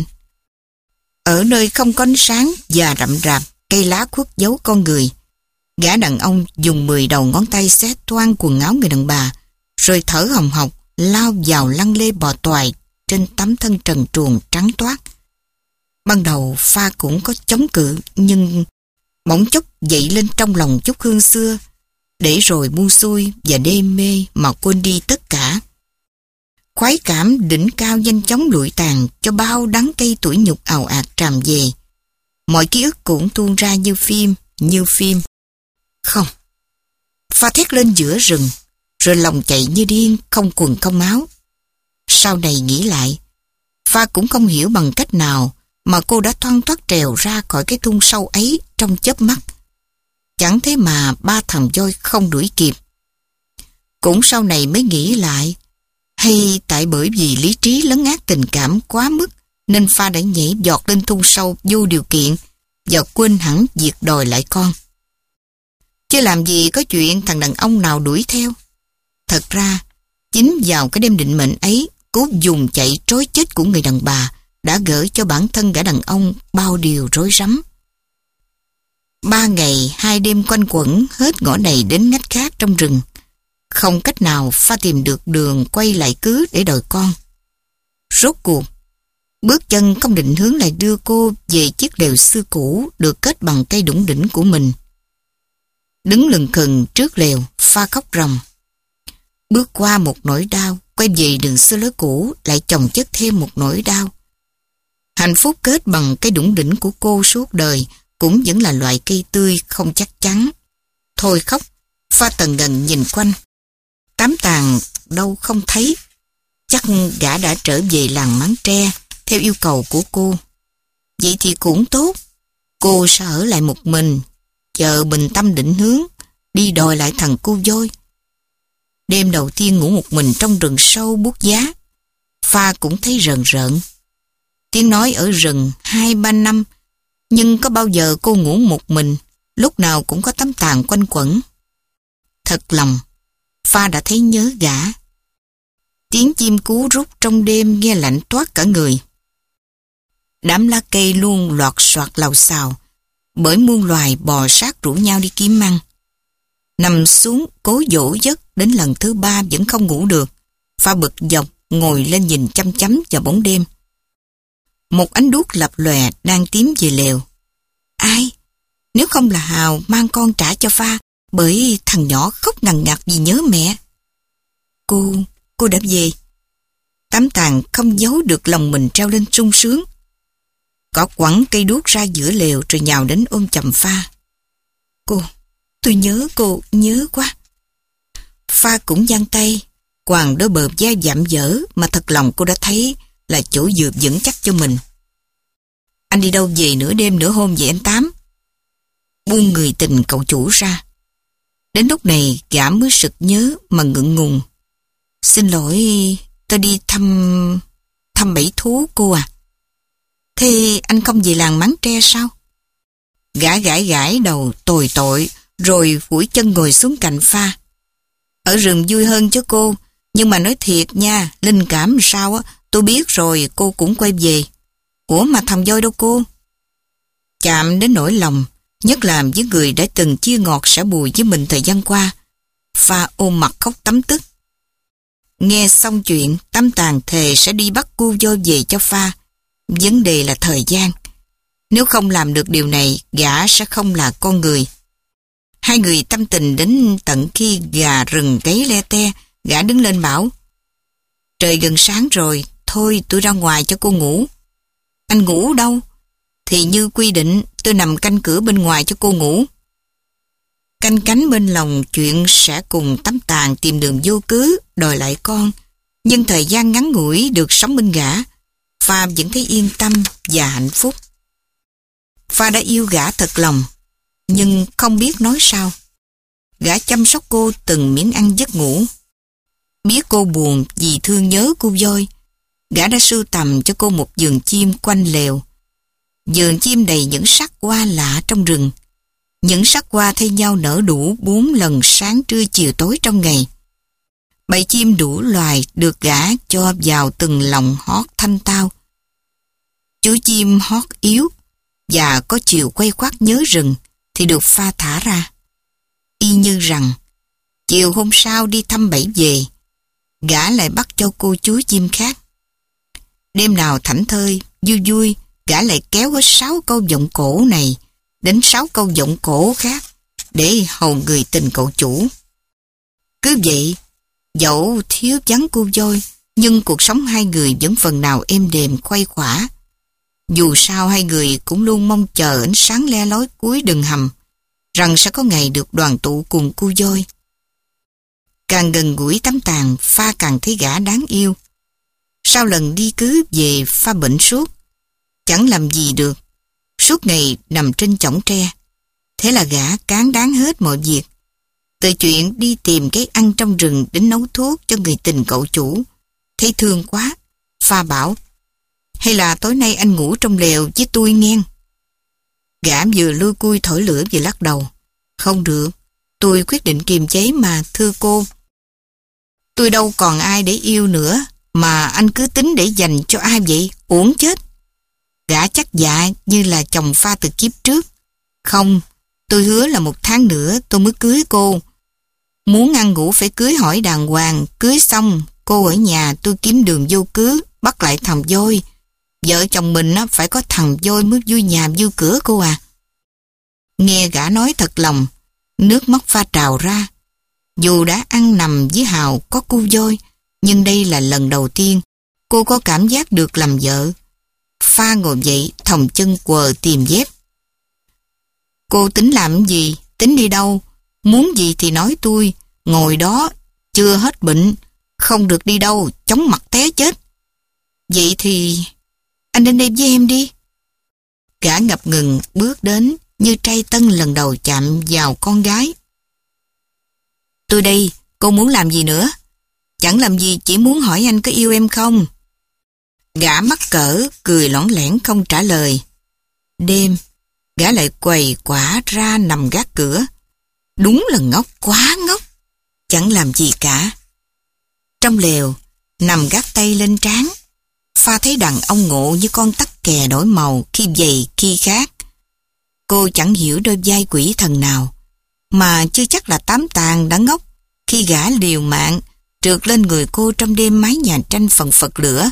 Ở nơi không có ánh sáng và rậm rạp, cây lá khuất giấu con người. Gã đàn ông dùng mười đầu ngón tay xé toang quần áo người đàn bà, rồi thở hồng hộc lao vào lăn lê bò toài trên tấm thân trần truồng trắng toát. Ban đầu Pha cũng có chống cự, nhưng bỗng chốc dậy lên trong lòng chút hương xưa, để rồi buông xuôi và đê mê mà quên đi tất cả. Khoái cảm đỉnh cao nhanh chóng lụi tàn cho bao đắng cây tủi nhục ào ạt tràn về. Mọi ký ức cũng tuôn ra như phim, như phim. Không. Pha thét lên giữa rừng, rồi lòng chạy như điên, không quần không áo. Sau này nghĩ lại, Pha cũng không hiểu bằng cách nào mà cô đã thoăn thoắt trèo ra khỏi cái thung sâu ấy trong chớp mắt. Chẳng thế mà ba thằng voi không đuổi kịp. Cũng sau này mới nghĩ lại, hay tại bởi vì lý trí lấn át tình cảm quá mức nên Pha đã nhảy giọt lên thung sâu vô điều kiện và quên hẳn việc đòi lại con. Chứ làm gì có chuyện thằng đàn ông nào đuổi theo. Thật ra, chính vào cái đêm định mệnh ấy, cú dùng chạy trối chết của người đàn bà đã gỡ cho bản thân gã đàn ông bao điều rối rắm. Ba ngày, hai đêm quanh quẩn hết ngõ này đến ngách khác trong rừng. Không cách nào Pha tìm được đường quay lại cứ để đòi con. Rốt cuộc, bước chân không định hướng lại đưa cô về chiếc lều xưa cũ được kết bằng cây đủng đỉnh của mình. Đứng lừng khừng trước lều, Pha khóc ròng. Bước qua một nỗi đau, quay về đường xưa lối cũ lại chồng chất thêm một nỗi đau. Hạnh phúc kết bằng cây đủng đỉnh của cô suốt đời cũng vẫn là loại cây tươi không chắc chắn. Thôi khóc, Pha tần ngần nhìn quanh. Tám tàng đâu không thấy. Chắc gã đã trở về làng Mán Tre theo yêu cầu của cô. Vậy thì cũng tốt. Cô sẽ ở lại một mình. chờ bình tâm định hướng, đi đòi lại thằng cu voi. Đêm đầu tiên ngủ một mình trong rừng sâu buốt giá, Pha cũng thấy rờn rợn. Tiếng nói ở rừng hai ba năm, nhưng có bao giờ cô ngủ một mình, lúc nào cũng có tấm tàn quanh quẩn. Thật lòng, Pha đã thấy nhớ gã. Tiếng chim cú rút trong đêm nghe lạnh toát cả người. Đám lá cây luôn loạt soạt lào xào, bởi muôn loài bò sát rủ nhau đi kiếm ăn. Nằm xuống cố dỗ giấc đến lần thứ ba vẫn không ngủ được. Pha bực dọc ngồi lên nhìn chăm chăm vào bóng đêm. Một ánh đuốc lập lòe đang tiến về lều. Ai? Nếu không là Hào mang con trả cho Pha, bởi thằng nhỏ khóc ngằn ngặt vì nhớ mẹ. Cô, cô đã về. Tám Tàng không giấu được lòng mình treo lên sung sướng. Có quẳng cây đuốc ra giữa lều rồi nhào đến ôm chầm Pha. Cô, tôi nhớ cô, nhớ quá. Pha cũng giang tay, quàng đôi bờ vai dạm dở mà thật lòng cô đã thấy là chỗ dựa vững chắc cho mình. Anh đi đâu về nửa đêm nửa hôm vậy anh Tám? Buông người tình cậu chủ ra. Đến lúc này gã mới sực nhớ mà ngượng ngùng. Xin lỗi, tôi đi thăm... thăm bẫy thú cô à? Thế anh không về làng Mán Tre sao? Gã gãi gãi đầu tồi tội, rồi phủi chân ngồi xuống cạnh Pha. Ở rừng vui hơn chứ cô, nhưng mà nói thiệt nha, linh cảm sao á, tôi biết rồi cô cũng quay về. Ủa mà thằng voi đâu cô? Chạm đến nỗi lòng, nhất là với người đã từng chia ngọt sẻ bùi với mình thời gian qua. Pha ôm mặt khóc tấm tức. Nghe xong chuyện, Tám Tàng thề sẽ đi bắt cu voi về cho Pha. Vấn đề là thời gian. Nếu không làm được điều này, gã sẽ không là con người. Hai người tâm tình đến tận khi gà rừng gáy le te, gã đứng lên bảo: Trời gần sáng rồi, thôi tôi ra ngoài cho cô ngủ. Anh ngủ đâu? Thì như quy định, tôi nằm canh cửa bên ngoài cho cô ngủ. Canh cánh bên lòng chuyện sẽ cùng Tám Tàng tìm đường vô cớ đòi lại con, nhưng thời gian ngắn ngủi được sống bên gã, Pha vẫn thấy yên tâm và hạnh phúc. Pha đã yêu gã thật lòng, nhưng không biết nói sao. Gã chăm sóc cô từng miếng ăn giấc ngủ. Biết cô buồn vì thương nhớ cô voi, gã đã sưu tầm cho cô một vườn chim quanh lều. Vườn chim đầy những sắc hoa lạ trong rừng. Những sắc hoa thay nhau nở đủ bốn lần sáng trưa chiều tối trong ngày. Bầy chim đủ loài được gã cho vào từng lòng hót thanh tao. Chú chim hót yếu và có chiều quay quát nhớ rừng thì được Pha thả ra. Y như rằng chiều hôm sau đi thăm bẫy về, gã lại bắt cho cô chú chim khác. Đêm nào thảnh thơi vui vui, gã lại kéo hết sáu câu giọng cổ này đến sáu câu giọng cổ khác để hầu người tình cậu chủ. Cứ vậy, dẫu thiếu vắng cô voi, nhưng cuộc sống hai người vẫn phần nào êm đềm khuây khỏa. Dù sao hai người cũng luôn mong chờ ánh sáng le lói cuối đường hầm, rằng sẽ có ngày được đoàn tụ cùng cô voi. Càng gần gũi Tám Tàng, Pha càng thấy gã đáng yêu. Sau lần đi cứ về, Pha bệnh suốt, chẳng làm gì được, suốt ngày nằm trên chõng tre. Thế là gã cán đáng hết mọi việc, từ chuyện đi tìm cái ăn trong rừng đến nấu thuốc cho người tình cậu chủ. Thấy thương quá, Pha bảo: Hay là tối nay anh ngủ trong lều với tôi nghe? Gã vừa lui cui thổi lửa vừa lắc đầu: Không được, tôi quyết định kiềm chế mà thưa cô. Tôi đâu còn ai để yêu nữa, mà anh cứ tính để dành cho ai vậy? Uổng chết. Gã chắc dạ như là chồng Pha từ kiếp trước. Không, tôi hứa là một tháng nữa tôi mới cưới cô. Muốn ăn ngủ phải cưới hỏi đàng hoàng, cưới xong cô ở nhà tôi kiếm đường vô cớ bắt lại thằng voi. Vợ chồng mình á, phải có thằng voi mới vui nhà vui cửa cô à. Nghe gã nói thật lòng, nước mắt Pha trào ra. Dù đã ăn nằm với Hào có cu voi, nhưng đây là lần đầu tiên cô có cảm giác được làm vợ. Pha ngồi dậy, thòng chân quờ tìm dép. Cô tính làm gì? Tính đi đâu? Muốn gì thì nói tôi. Ngồi đó, chưa hết bệnh, không được đi đâu, chóng mặt té chết. Vậy thì anh đến đây với em đi. Gã ngập ngừng bước đến, như trai tân lần đầu chạm vào con gái. Tôi đây, cô muốn làm gì nữa? Chẳng làm gì, chỉ muốn hỏi anh có yêu em không? Gã mắc cỡ, cười lõng lẻn không trả lời. Đêm, gã lại quầy quả ra nằm gác cửa. Đúng là ngốc, quá ngốc. Chẳng làm gì cả. Trong lều, nằm gác tay lên trán, Pha thấy đàn ông ngộ như con tắc kè đổi màu khi dày khi khác. Cô chẳng hiểu đôi vai quỷ thần nào, mà chưa chắc là Tám Tàng đã ngốc khi gã liều mạng trượt lên người cô trong đêm mái nhà tranh phần phật lửa.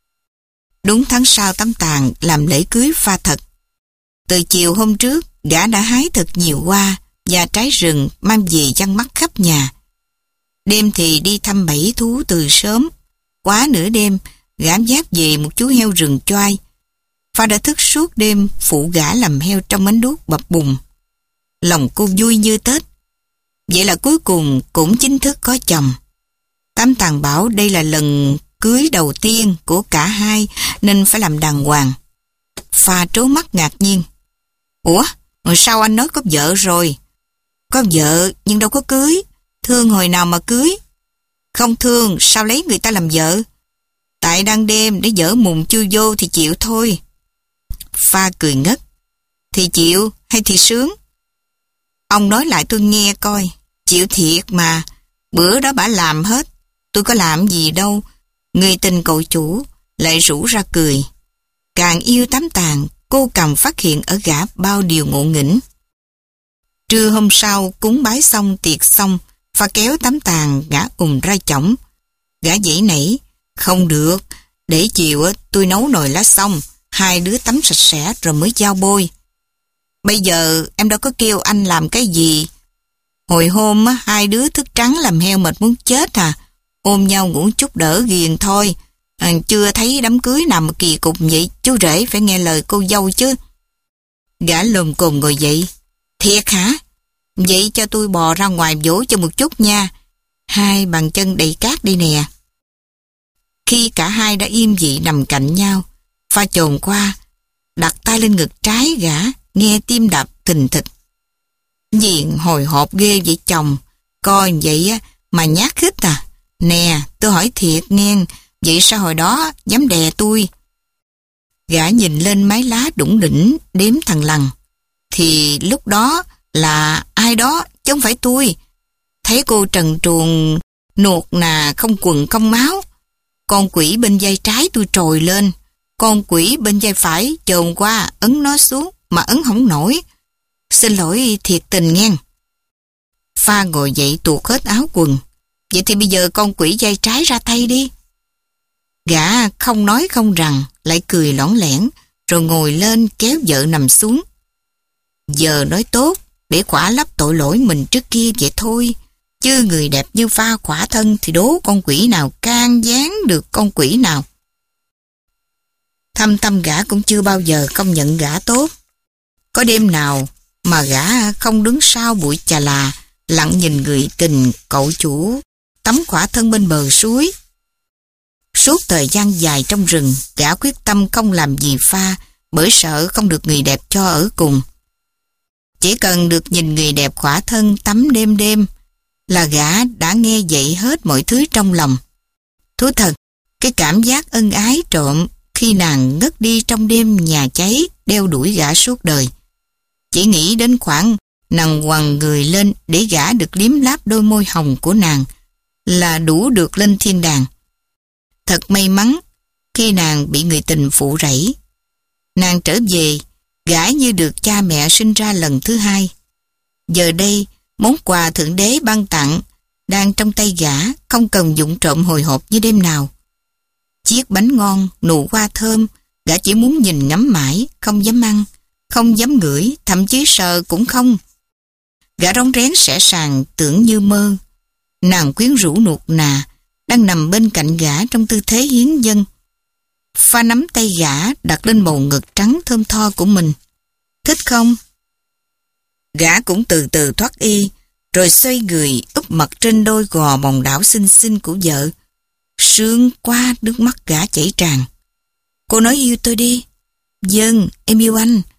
Đúng tháng sau Tám Tàng làm lễ cưới Pha thật. Từ chiều hôm trước, gã đã hái thật nhiều hoa và trái rừng mang về chăn mắt khắp nhà. Đêm thì đi thăm bẫy thú từ sớm. Quá nửa đêm, gã giáp về một chú heo rừng choai. Pha đã thức suốt đêm phụ gã làm heo trong ánh đuốc bập bùng. Lòng cô vui như Tết. Vậy là cuối cùng cũng chính thức có chồng. Tám Tàng bảo đây là lần cưới đầu tiên của cả hai nên phải làm đàng hoàng. Pha trố mắt ngạc nhiên. Ủa, sao anh nói có vợ rồi? Có vợ nhưng đâu có cưới. Thương hồi nào mà cưới? Không thương sao lấy người ta làm vợ? Tại đang đêm để dở mùng chưa vô thì chịu thôi. Pha cười ngất. Thì chịu hay thì sướng? Ông nói lại tôi nghe coi. Chịu thiệt mà. Bữa đó bả làm hết. Tôi có làm gì đâu. Người tình cậu chủ lại rủ ra cười. Càng yêu Tám Tàng, cô càng phát hiện ở gã bao điều ngộ nghĩnh. Trưa hôm sau cúng bái xong tiệc xong, Pha kéo Tám Tàng gã ùm ra chổng. Gã dãy nảy. Không được, để chiều tôi nấu nồi lá xong, hai đứa tắm sạch sẽ rồi mới giao bôi. Bây giờ em đâu có kêu anh làm cái gì. Hồi hôm hai đứa thức trắng làm heo mệt muốn chết à. Ôm nhau ngủ chút đỡ ghiền thôi. À, chưa thấy đám cưới nào mà kỳ cục vậy. Chú rể phải nghe lời cô dâu chứ. Gã lồm cồm ngồi dậy. Thiệt hả? Vậy cho tôi bò ra ngoài vỗ cho một chút nha. Hai bàn chân đầy cát đi nè. Khi cả hai đã im dị nằm cạnh nhau, Pha chồn qua, đặt tay lên ngực trái gã, nghe tim đập thình thịch. Diện hồi hộp ghê vậy chồng, coi vậy á mà nhát khích à. Nè, tôi hỏi thiệt nghe, vậy sao hồi đó dám đè tôi? Gã nhìn lên mái lá đủng đỉnh, đếm thằng lằn. Thì lúc đó là ai đó, chứ không phải tôi. Thấy cô trần truồng, nuột nà không quần không máu. Con quỷ bên vai trái tôi trồi lên, con quỷ bên vai phải chồn qua ấn nó xuống mà ấn không nổi. Xin lỗi thiệt tình nghe. Pha ngồi dậy tuột hết áo quần. Vậy thì bây giờ con quỷ vai trái ra tay đi. Gã không nói không rằng, lại cười lõng lẻn, rồi ngồi lên kéo vợ nằm xuống. Giờ nói tốt, để khỏa lấp tội lỗi mình trước kia vậy thôi. Chứ người đẹp như Pha khỏa thân thì đố con quỷ nào can gián được con quỷ nào. Thâm tâm gã cũng chưa bao giờ công nhận gã tốt. Có đêm nào mà gã không đứng sau bụi chà là, lặng nhìn người tình cậu chủ tắm khỏa thân bên bờ suối. Suốt thời gian dài trong rừng, gã quyết tâm không làm gì Pha bởi sợ không được người đẹp cho ở cùng. Chỉ cần được nhìn người đẹp khỏa thân tắm đêm đêm là gã đã nghe dậy hết mọi thứ trong lòng. Thú thật, cái cảm giác ân ái trộm khi nàng ngất đi trong đêm nhà cháy đeo đuổi gã suốt đời. Chỉ nghĩ đến khoảng nàng quằn người lên để gã được liếm láp đôi môi hồng của nàng là đủ được lên thiên đàng. Thật may mắn khi nàng bị người tình phụ rẫy. Nàng trở về, gã như được cha mẹ sinh ra lần thứ hai. Giờ đây, món quà Thượng Đế ban tặng đang trong tay gã, không cần dụng trộm hồi hộp như đêm nào. Chiếc bánh ngon, nụ hoa thơm, gã chỉ muốn nhìn ngắm mãi, không dám ăn, không dám ngửi, thậm chí sờ cũng không. Gã rón rén sẻ sàng tưởng như mơ. Nàng quyến rũ nuột nà, đang nằm bên cạnh gã trong tư thế hiến dâng. Pha nắm tay gã đặt lên bầu ngực trắng thơm tho của mình. Thích không? Gã cũng từ từ thoát y, rồi xoay người úp mặt trên đôi gò bồng đảo xinh xinh của vợ. Sướng quá, nước mắt gã chảy tràn. Cô nói yêu tôi đi. Vâng, em yêu anh.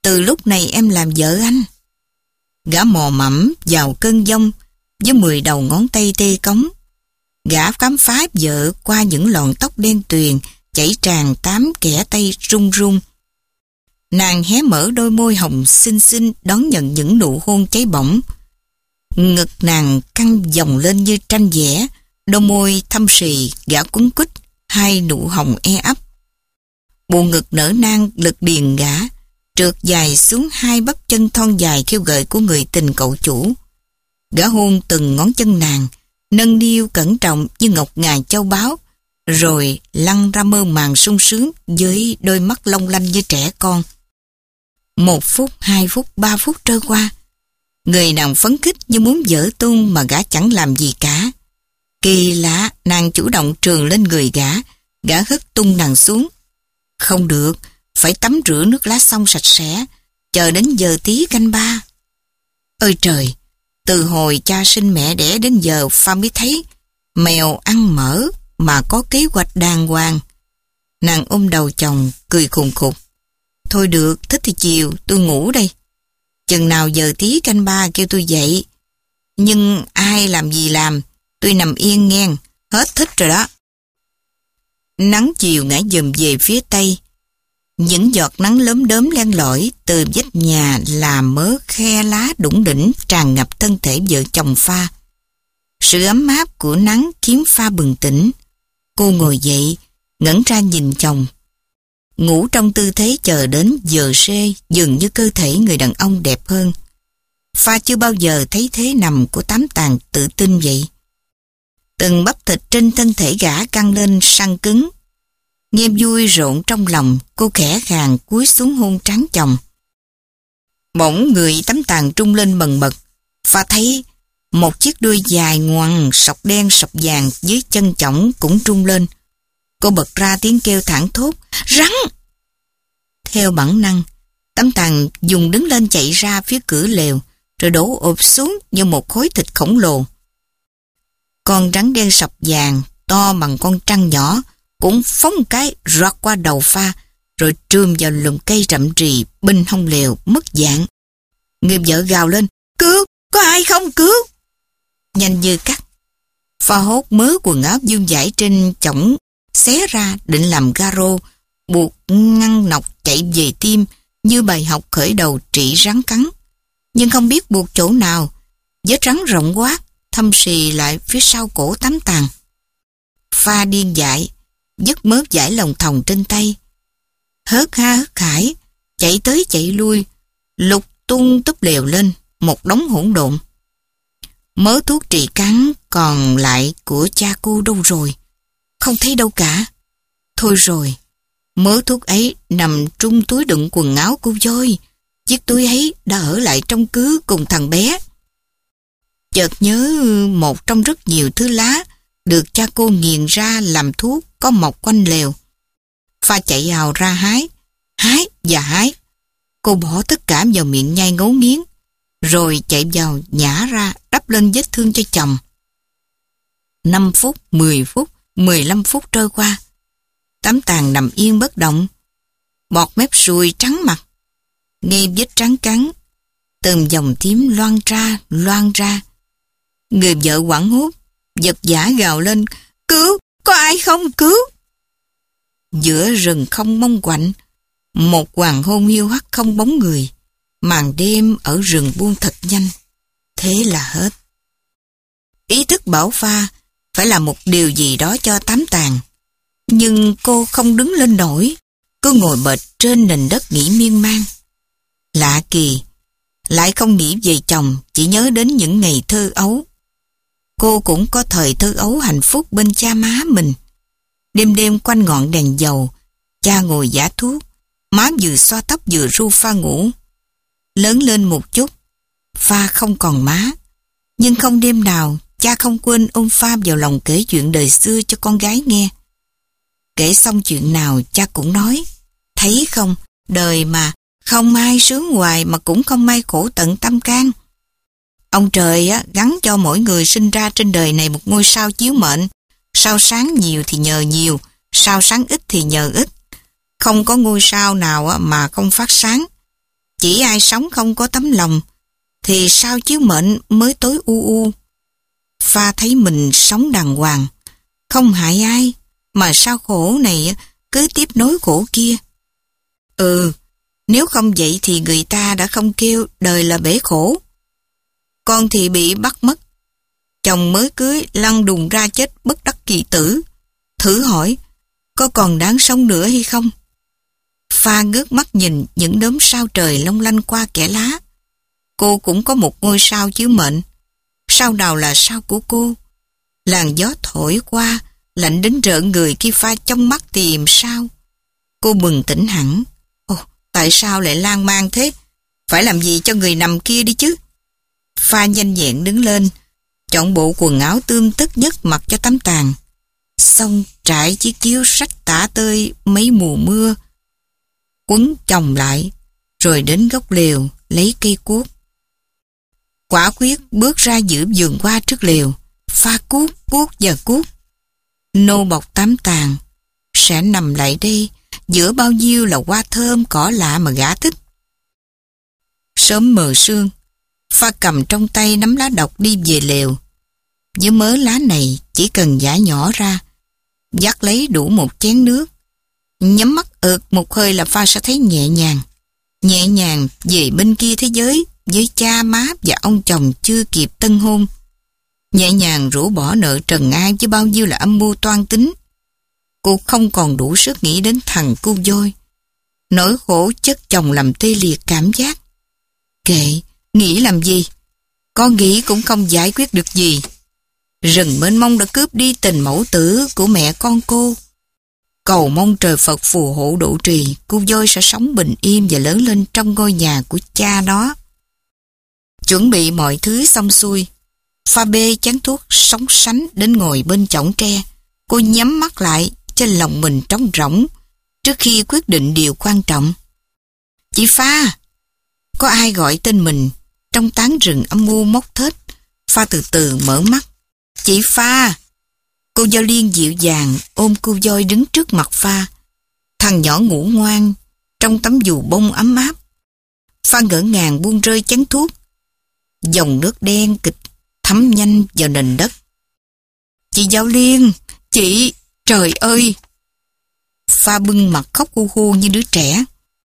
từ lúc này em làm vợ anh. Gã mò mẫm vào cơn giông với mười đầu ngón tay tê cống. Gã khám phá vợ qua những lọn tóc đen tuyền chảy tràn tám kẽ tay run run. Nàng hé mở đôi môi hồng xinh xinh đón nhận những nụ hôn cháy bỏng. Ngực nàng căng dòng lên như tranh vẽ, đôi môi thâm sì gã quấn quýt hai nụ hồng e ấp. Bộ ngực nở nang lực điền gã trượt dài xuống hai bắp chân thon dài khiêu gợi của người tình cậu chủ. Gã hôn từng ngón chân nàng, nâng niu cẩn trọng như ngọc ngà châu báu, rồi lăn ra mơ màng sung sướng với đôi mắt long lanh như trẻ con. Một phút, hai phút, ba phút trôi qua. Người nàng phấn khích như muốn vỡ tung mà gã chẳng làm gì cả. Kỳ lạ, nàng chủ động trườn lên người gã, gã hất tung nàng xuống. Không được, phải tắm rửa nước lá xong sạch sẽ, chờ đến giờ tí canh ba. Ơi trời, từ hồi cha sinh mẹ đẻ đến giờ Pha mới thấy mèo ăn mỡ mà có kế hoạch đàng hoàng. Nàng ôm đầu chồng, cười khùng khục. Thôi được, thích thì chiều, tôi ngủ đây. Chừng nào giờ tí canh ba kêu tôi dậy. Nhưng ai làm gì làm, tôi nằm yên nghe, hết thích rồi đó. Nắng chiều ngã dần về phía tây. Những giọt nắng lốm đốm len lỏi từ vách nhà làm mớ khe lá đủng đỉnh tràn ngập thân thể vợ chồng Pha. Sự ấm áp của nắng khiến Pha bừng tỉnh. Cô ngồi dậy, ngẩng ra nhìn chồng. Ngủ trong tư thế chờ đến giờ sê, dường như cơ thể người đàn ông đẹp hơn. Pha chưa bao giờ thấy thế nằm của Tám Tàng tự tin vậy. Từng bắp thịt trên thân thể gã căng lên săn cứng. Nghe vui rộn trong lòng, cô khẽ khàng cúi xuống hôn trán chồng. Bỗng người Tám Tàng trung lên bần bật. Pha thấy một chiếc đuôi dài ngoằn sọc đen sọc vàng dưới chân chỏng cũng trung lên. Cô bật ra tiếng kêu thảng thốt, rắn! Theo bản năng, Tám Tàng dùng đứng lên chạy ra phía cửa lều, rồi đổ ụp xuống như một khối thịt khổng lồ. Con rắn đen sọc vàng, to bằng con trăng nhỏ, cũng phóng cái rót qua đầu Pha, rồi trườm vào lùm cây rậm rì bên hông lều mất dạng. Người vợ gào lên, cứu, có ai không cứu? Nhanh như cắt, Pha hốt mớ quần áo vương vãi trên chõng, xé ra định làm garo, buộc ngăn nọc chạy về tim như bài học khởi đầu trị rắn cắn. Nhưng không biết buộc chỗ nào, vết rắn rộng quá, thâm sì lại phía sau cổ Tám Tàng. Pha điên dại, dứt mớ vải lồng thòng trên tay. Hớt ha hớt khải, chạy tới chạy lui, lục tung túp lều lên, một đống hỗn độn. Mớ thuốc trị cắn còn lại của cha cô đâu rồi? Không thấy đâu cả. Thôi rồi, mớ thuốc ấy nằm trong túi đựng quần áo của Voi. Chiếc túi ấy đã ở lại trong cứ cùng thằng bé. Chợt nhớ một trong rất nhiều thứ lá được cha cô nghiền ra làm thuốc có mọc quanh lều. Pha chạy ào ra hái, hái và hái. Cô bỏ tất cả vào miệng nhai ngấu nghiến, rồi chạy vào nhả ra đắp lên vết thương cho chồng. Năm phút, mười phút, mười lăm phút trôi qua. Tám Tàng nằm yên bất động, bọt mép sùi trắng mặt. Ngay vết trắng cắn, từng dòng tím loang ra, loang ra. Người vợ hoảng hốt, giật giả gào lên, cứu, có ai không cứu? Giữa rừng không mông quạnh, một hoàng hôn hiu hắt không bóng người. Màn đêm ở rừng buông thật nhanh. Thế là hết. Ý thức bảo Pha phải là một điều gì đó cho Tám Tàng. Nhưng cô không đứng lên nổi, cứ ngồi bệt trên nền đất nghĩ miên man. Lạ kỳ, lại không nghĩ về chồng, chỉ nhớ đến những ngày thơ ấu. Cô cũng có thời thơ ấu hạnh phúc bên cha má mình. Đêm đêm quanh ngọn đèn dầu, cha ngồi giã thuốc, má vừa xoa tóc vừa ru Pha ngủ. Lớn lên một chút, Pha không còn má. Nhưng không đêm nào, cha không quên ôm Pha vào lòng kể chuyện đời xưa cho con gái nghe. Kể xong chuyện nào cha cũng nói, thấy không, đời mà, không ai sướng hoài mà cũng không ai khổ tận tâm can. Ông trời á, gắn cho mỗi người sinh ra trên đời này một ngôi sao chiếu mệnh. Sao sáng nhiều thì nhờ nhiều, sao sáng ít thì nhờ ít. Không có ngôi sao nào á, mà không phát sáng. Chỉ ai sống không có tấm lòng thì sao chiếu mệnh mới tối u u. Pha thấy mình sống đàng hoàng, không hại ai, mà sao khổ này cứ tiếp nối khổ kia. Ừ, nếu không vậy thì người ta đã không kêu đời là bể khổ. Con thì bị bắt mất, chồng mới cưới lăn đùng ra chết bất đắc kỳ tử. Thử hỏi, có còn đáng sống nữa hay không? Pha ngước mắt nhìn những đốm sao trời long lanh qua kẽ lá. Cô cũng có một ngôi sao chiếu mệnh. Sao nào là sao của cô? Làn gió thổi qua, lạnh đến rợn người khi Pha trong mắt tìm sao. Cô bừng tỉnh hẳn. Ồ, tại sao lại lan man thế? Phải làm gì cho người nằm kia đi chứ? Pha nhanh nhẹn đứng lên, chọn bộ quần áo tươm tất nhất mặc cho tắm tàn. Xong trải chiếc chiếu sách tả tơi mấy mùa mưa, quấn chồng lại, rồi đến gốc lều lấy cây cuốc. Quả quyết bước ra giữa vườn hoa trước lều. Pha cuốc, cuốc và cuốc. Nô bọc tám tàn sẽ nằm lại đây giữa bao nhiêu là hoa thơm cỏ lạ mà gã thích. Sớm mờ sương, Pha cầm trong tay nắm lá độc đi về lều. Với mớ lá này chỉ cần giã nhỏ ra, vắt lấy đủ một chén nước, nhắm mắt ợt một hơi là Pha sẽ thấy nhẹ nhàng. Nhẹ nhàng về bên kia thế giới với cha má và ông chồng chưa kịp tân hôn. Nhẹ nhàng rũ bỏ nợ trần ai với bao nhiêu là âm mưu toan tính. Cô không còn đủ sức nghĩ đến thằng cu voi. Nỗi khổ chất chồng làm tê liệt cảm giác. Kệ, nghĩ làm gì? Con nghĩ cũng không giải quyết được gì. Rừng mênh mông đã cướp đi tình mẫu tử của mẹ con cô. Cầu mong trời Phật phù hộ độ trì, cô voi sẽ sống bình yên và lớn lên trong ngôi nhà của cha nó. Chuẩn bị mọi thứ xong xuôi, Pha bê chén thuốc sống sánh đến ngồi bên chõng tre. Cô nhắm mắt lại cho lòng mình trống rỗng trước khi quyết định điều quan trọng. Chị Pha! Có ai gọi tên mình trong tán rừng âm mưu móc thết. Pha từ từ mở mắt. Chị Pha! Cô Giao Liên dịu dàng ôm cô voi đứng trước mặt Pha. Thằng nhỏ ngủ ngoan trong tấm dù bông ấm áp. Pha ngỡ ngàng buông rơi chén thuốc. Dòng nước đen kịch thấm nhanh vào nền đất. Chị Giao Liên! Chị! Trời ơi! Pha bưng mặt khóc hu hu như đứa trẻ.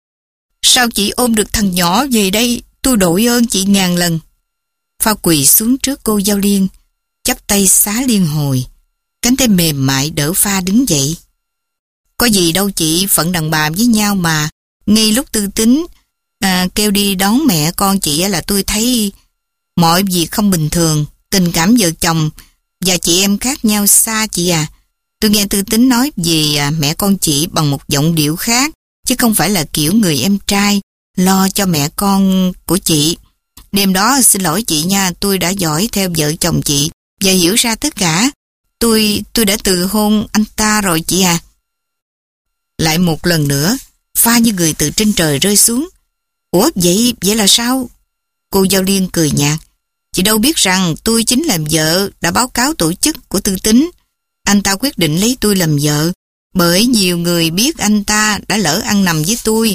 Sao chị ôm được thằng nhỏ về đây? Tôi đội ơn chị ngàn lần. Pha quỳ xuống trước cô Giao Liên, chắp tay xá liên hồi. Cánh tay mềm mại đỡ Pha đứng dậy. Có gì đâu chị, phận đàn bà với nhau mà. Ngay lúc Tư Tính à, kêu đi đón mẹ con chị là tôi thấy mọi việc không bình thường. Tình cảm vợ chồng và chị em khác nhau xa chị à. Tôi nghe Tư Tính nói về à, mẹ con chị bằng một giọng điệu khác, chứ không phải là kiểu người em trai lo cho mẹ con của chị. Đêm đó xin lỗi chị nha, tôi đã dõi theo vợ chồng chị và hiểu ra tất cả. Tôi, tôi đã từ hôn anh ta rồi chị à. Lại một lần nữa, Pha như người từ trên trời rơi xuống. Ủa vậy, vậy là sao? Cô Giao Liên cười nhạt. Chị đâu biết rằng tôi chính là vợ đã báo cáo tổ chức của Tư Tính. Anh ta quyết định lấy tôi làm vợ, bởi nhiều người biết anh ta đã lỡ ăn nằm với tôi.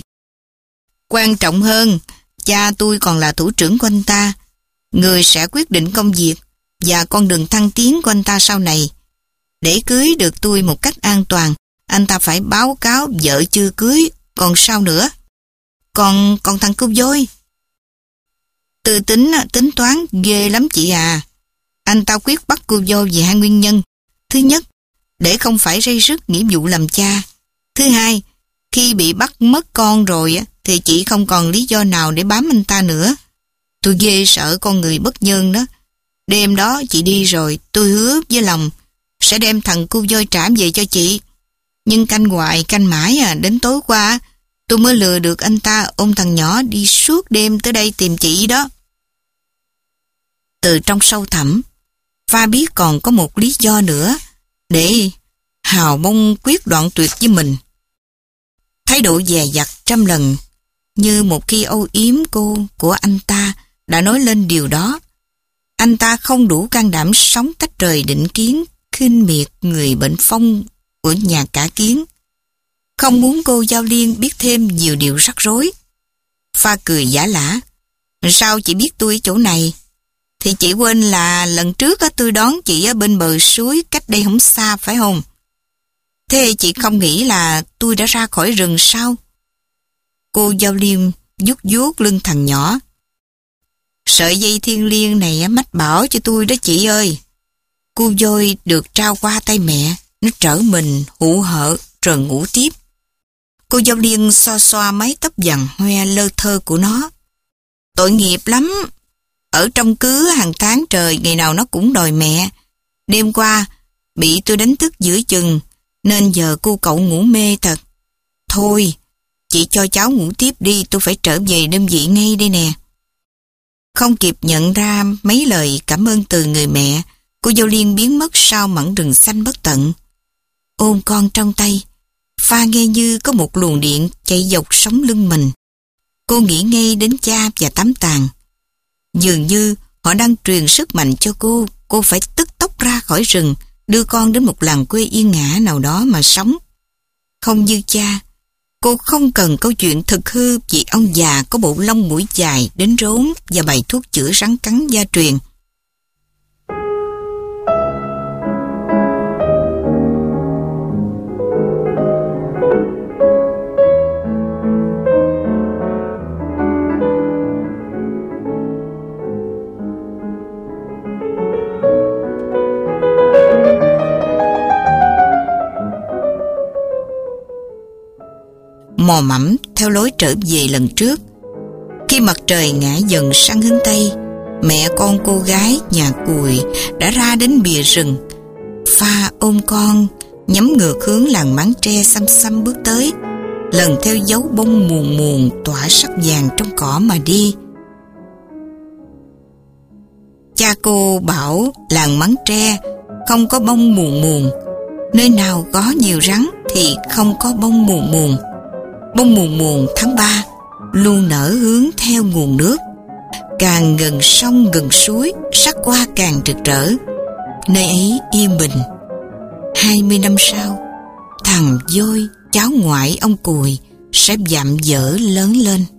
Quan trọng hơn, cha tôi còn là thủ trưởng của anh ta, người sẽ quyết định công việc và con đường thăng tiến của anh ta sau này. Để cưới được tôi một cách an toàn, anh ta phải báo cáo vợ chưa cưới, còn sao nữa? Còn, còn thằng cu voi. Tư Tính tính toán ghê lắm chị à. Anh ta quyết bắt cu voi vì hai nguyên nhân. Thứ nhất, để không phải ray rứt nghĩa vụ làm cha. Thứ hai, khi bị bắt mất con rồi thì chị không còn lý do nào để bám anh ta nữa. Tôi ghê sợ con người bất nhân đó. Đêm đó chị đi rồi, tôi hứa với lòng sẽ đem thằng cu voi trả về cho chị. Nhưng canh hoài canh mãi à, đến tối qua tôi mới lừa được anh ta ôm thằng nhỏ đi suốt đêm tới đây tìm chị đó. Từ trong sâu thẳm, Pha biết còn có một lý do nữa để Hào mong quyết đoạn tuyệt với mình. Thái độ dè dặt trăm lần, như một khi âu yếm cô của anh ta đã nói lên điều đó. Anh ta không đủ can đảm sống tách rời định kiến khinh miệt người bệnh phong của nhà cả Kiến. Không muốn cô Giao Liên biết thêm nhiều điều rắc rối. Pha cười giả lả. Sao chị biết tôi ở chỗ này? Thì chị quên là lần trước á, tôi đón chị ở bên bờ suối cách đây không xa phải không? Thế chị không nghĩ là tôi đã ra khỏi rừng sao? Cô Giao Liêm vuốt vuốt lưng thằng nhỏ. Sợi dây thiên liêng này mách bảo cho tôi đó chị ơi. Cô voi được trao qua tay mẹ, nó trở mình hụ hợ rồi ngủ tiếp. Cô Giao Liên xoa xoa mái tóc vàng hoe lơ thơ của nó. Tội nghiệp lắm. Ở trong cứ hàng tháng trời ngày nào nó cũng đòi mẹ. Đêm qua bị tôi đánh thức giữa chừng nên giờ cô cậu ngủ mê thật. Thôi, chị cho cháu ngủ tiếp đi, tôi phải trở về đơn vị ngay đây nè. Không kịp nhận ra mấy lời cảm ơn từ người mẹ, cô Giao Liên biến mất sau mảng rừng xanh bất tận. Ôm con trong tay, Pha nghe như có một luồng điện chạy dọc sống lưng mình. Cô nghĩ ngay đến cha và Tám Tàng. Dường như họ đang truyền sức mạnh cho cô. Cô phải tức tốc ra khỏi rừng, đưa con đến một làng quê yên ngã nào đó mà sống. Không như cha, cô không cần câu chuyện thực hư vì ông già có bộ lông mũi dài đến rốn và bài thuốc chữa rắn cắn gia truyền. Mò mẫm theo lối trở về lần trước. Khi mặt trời ngã dần sang hướng Tây, mẹ con cô gái nhà Cùi đã ra đến bìa rừng. Pha ôm con, nhắm ngược hướng làng máng tre xăm xăm bước tới, lần theo dấu bông muồn muồn tỏa sắc vàng trong cỏ mà đi. Cha cô bảo làng máng tre không có bông muồn muồn, nơi nào có nhiều rắn thì không có bông muồn muồn. Bông muồn muồn tháng ba luôn nở hướng theo nguồn nước, càng gần sông gần suối sắc hoa càng rực rỡ. Nơi ấy yên bình. Hai mươi năm sau, thằng Voi cháu ngoại ông Cùi sẽ dạm dở lớn lên.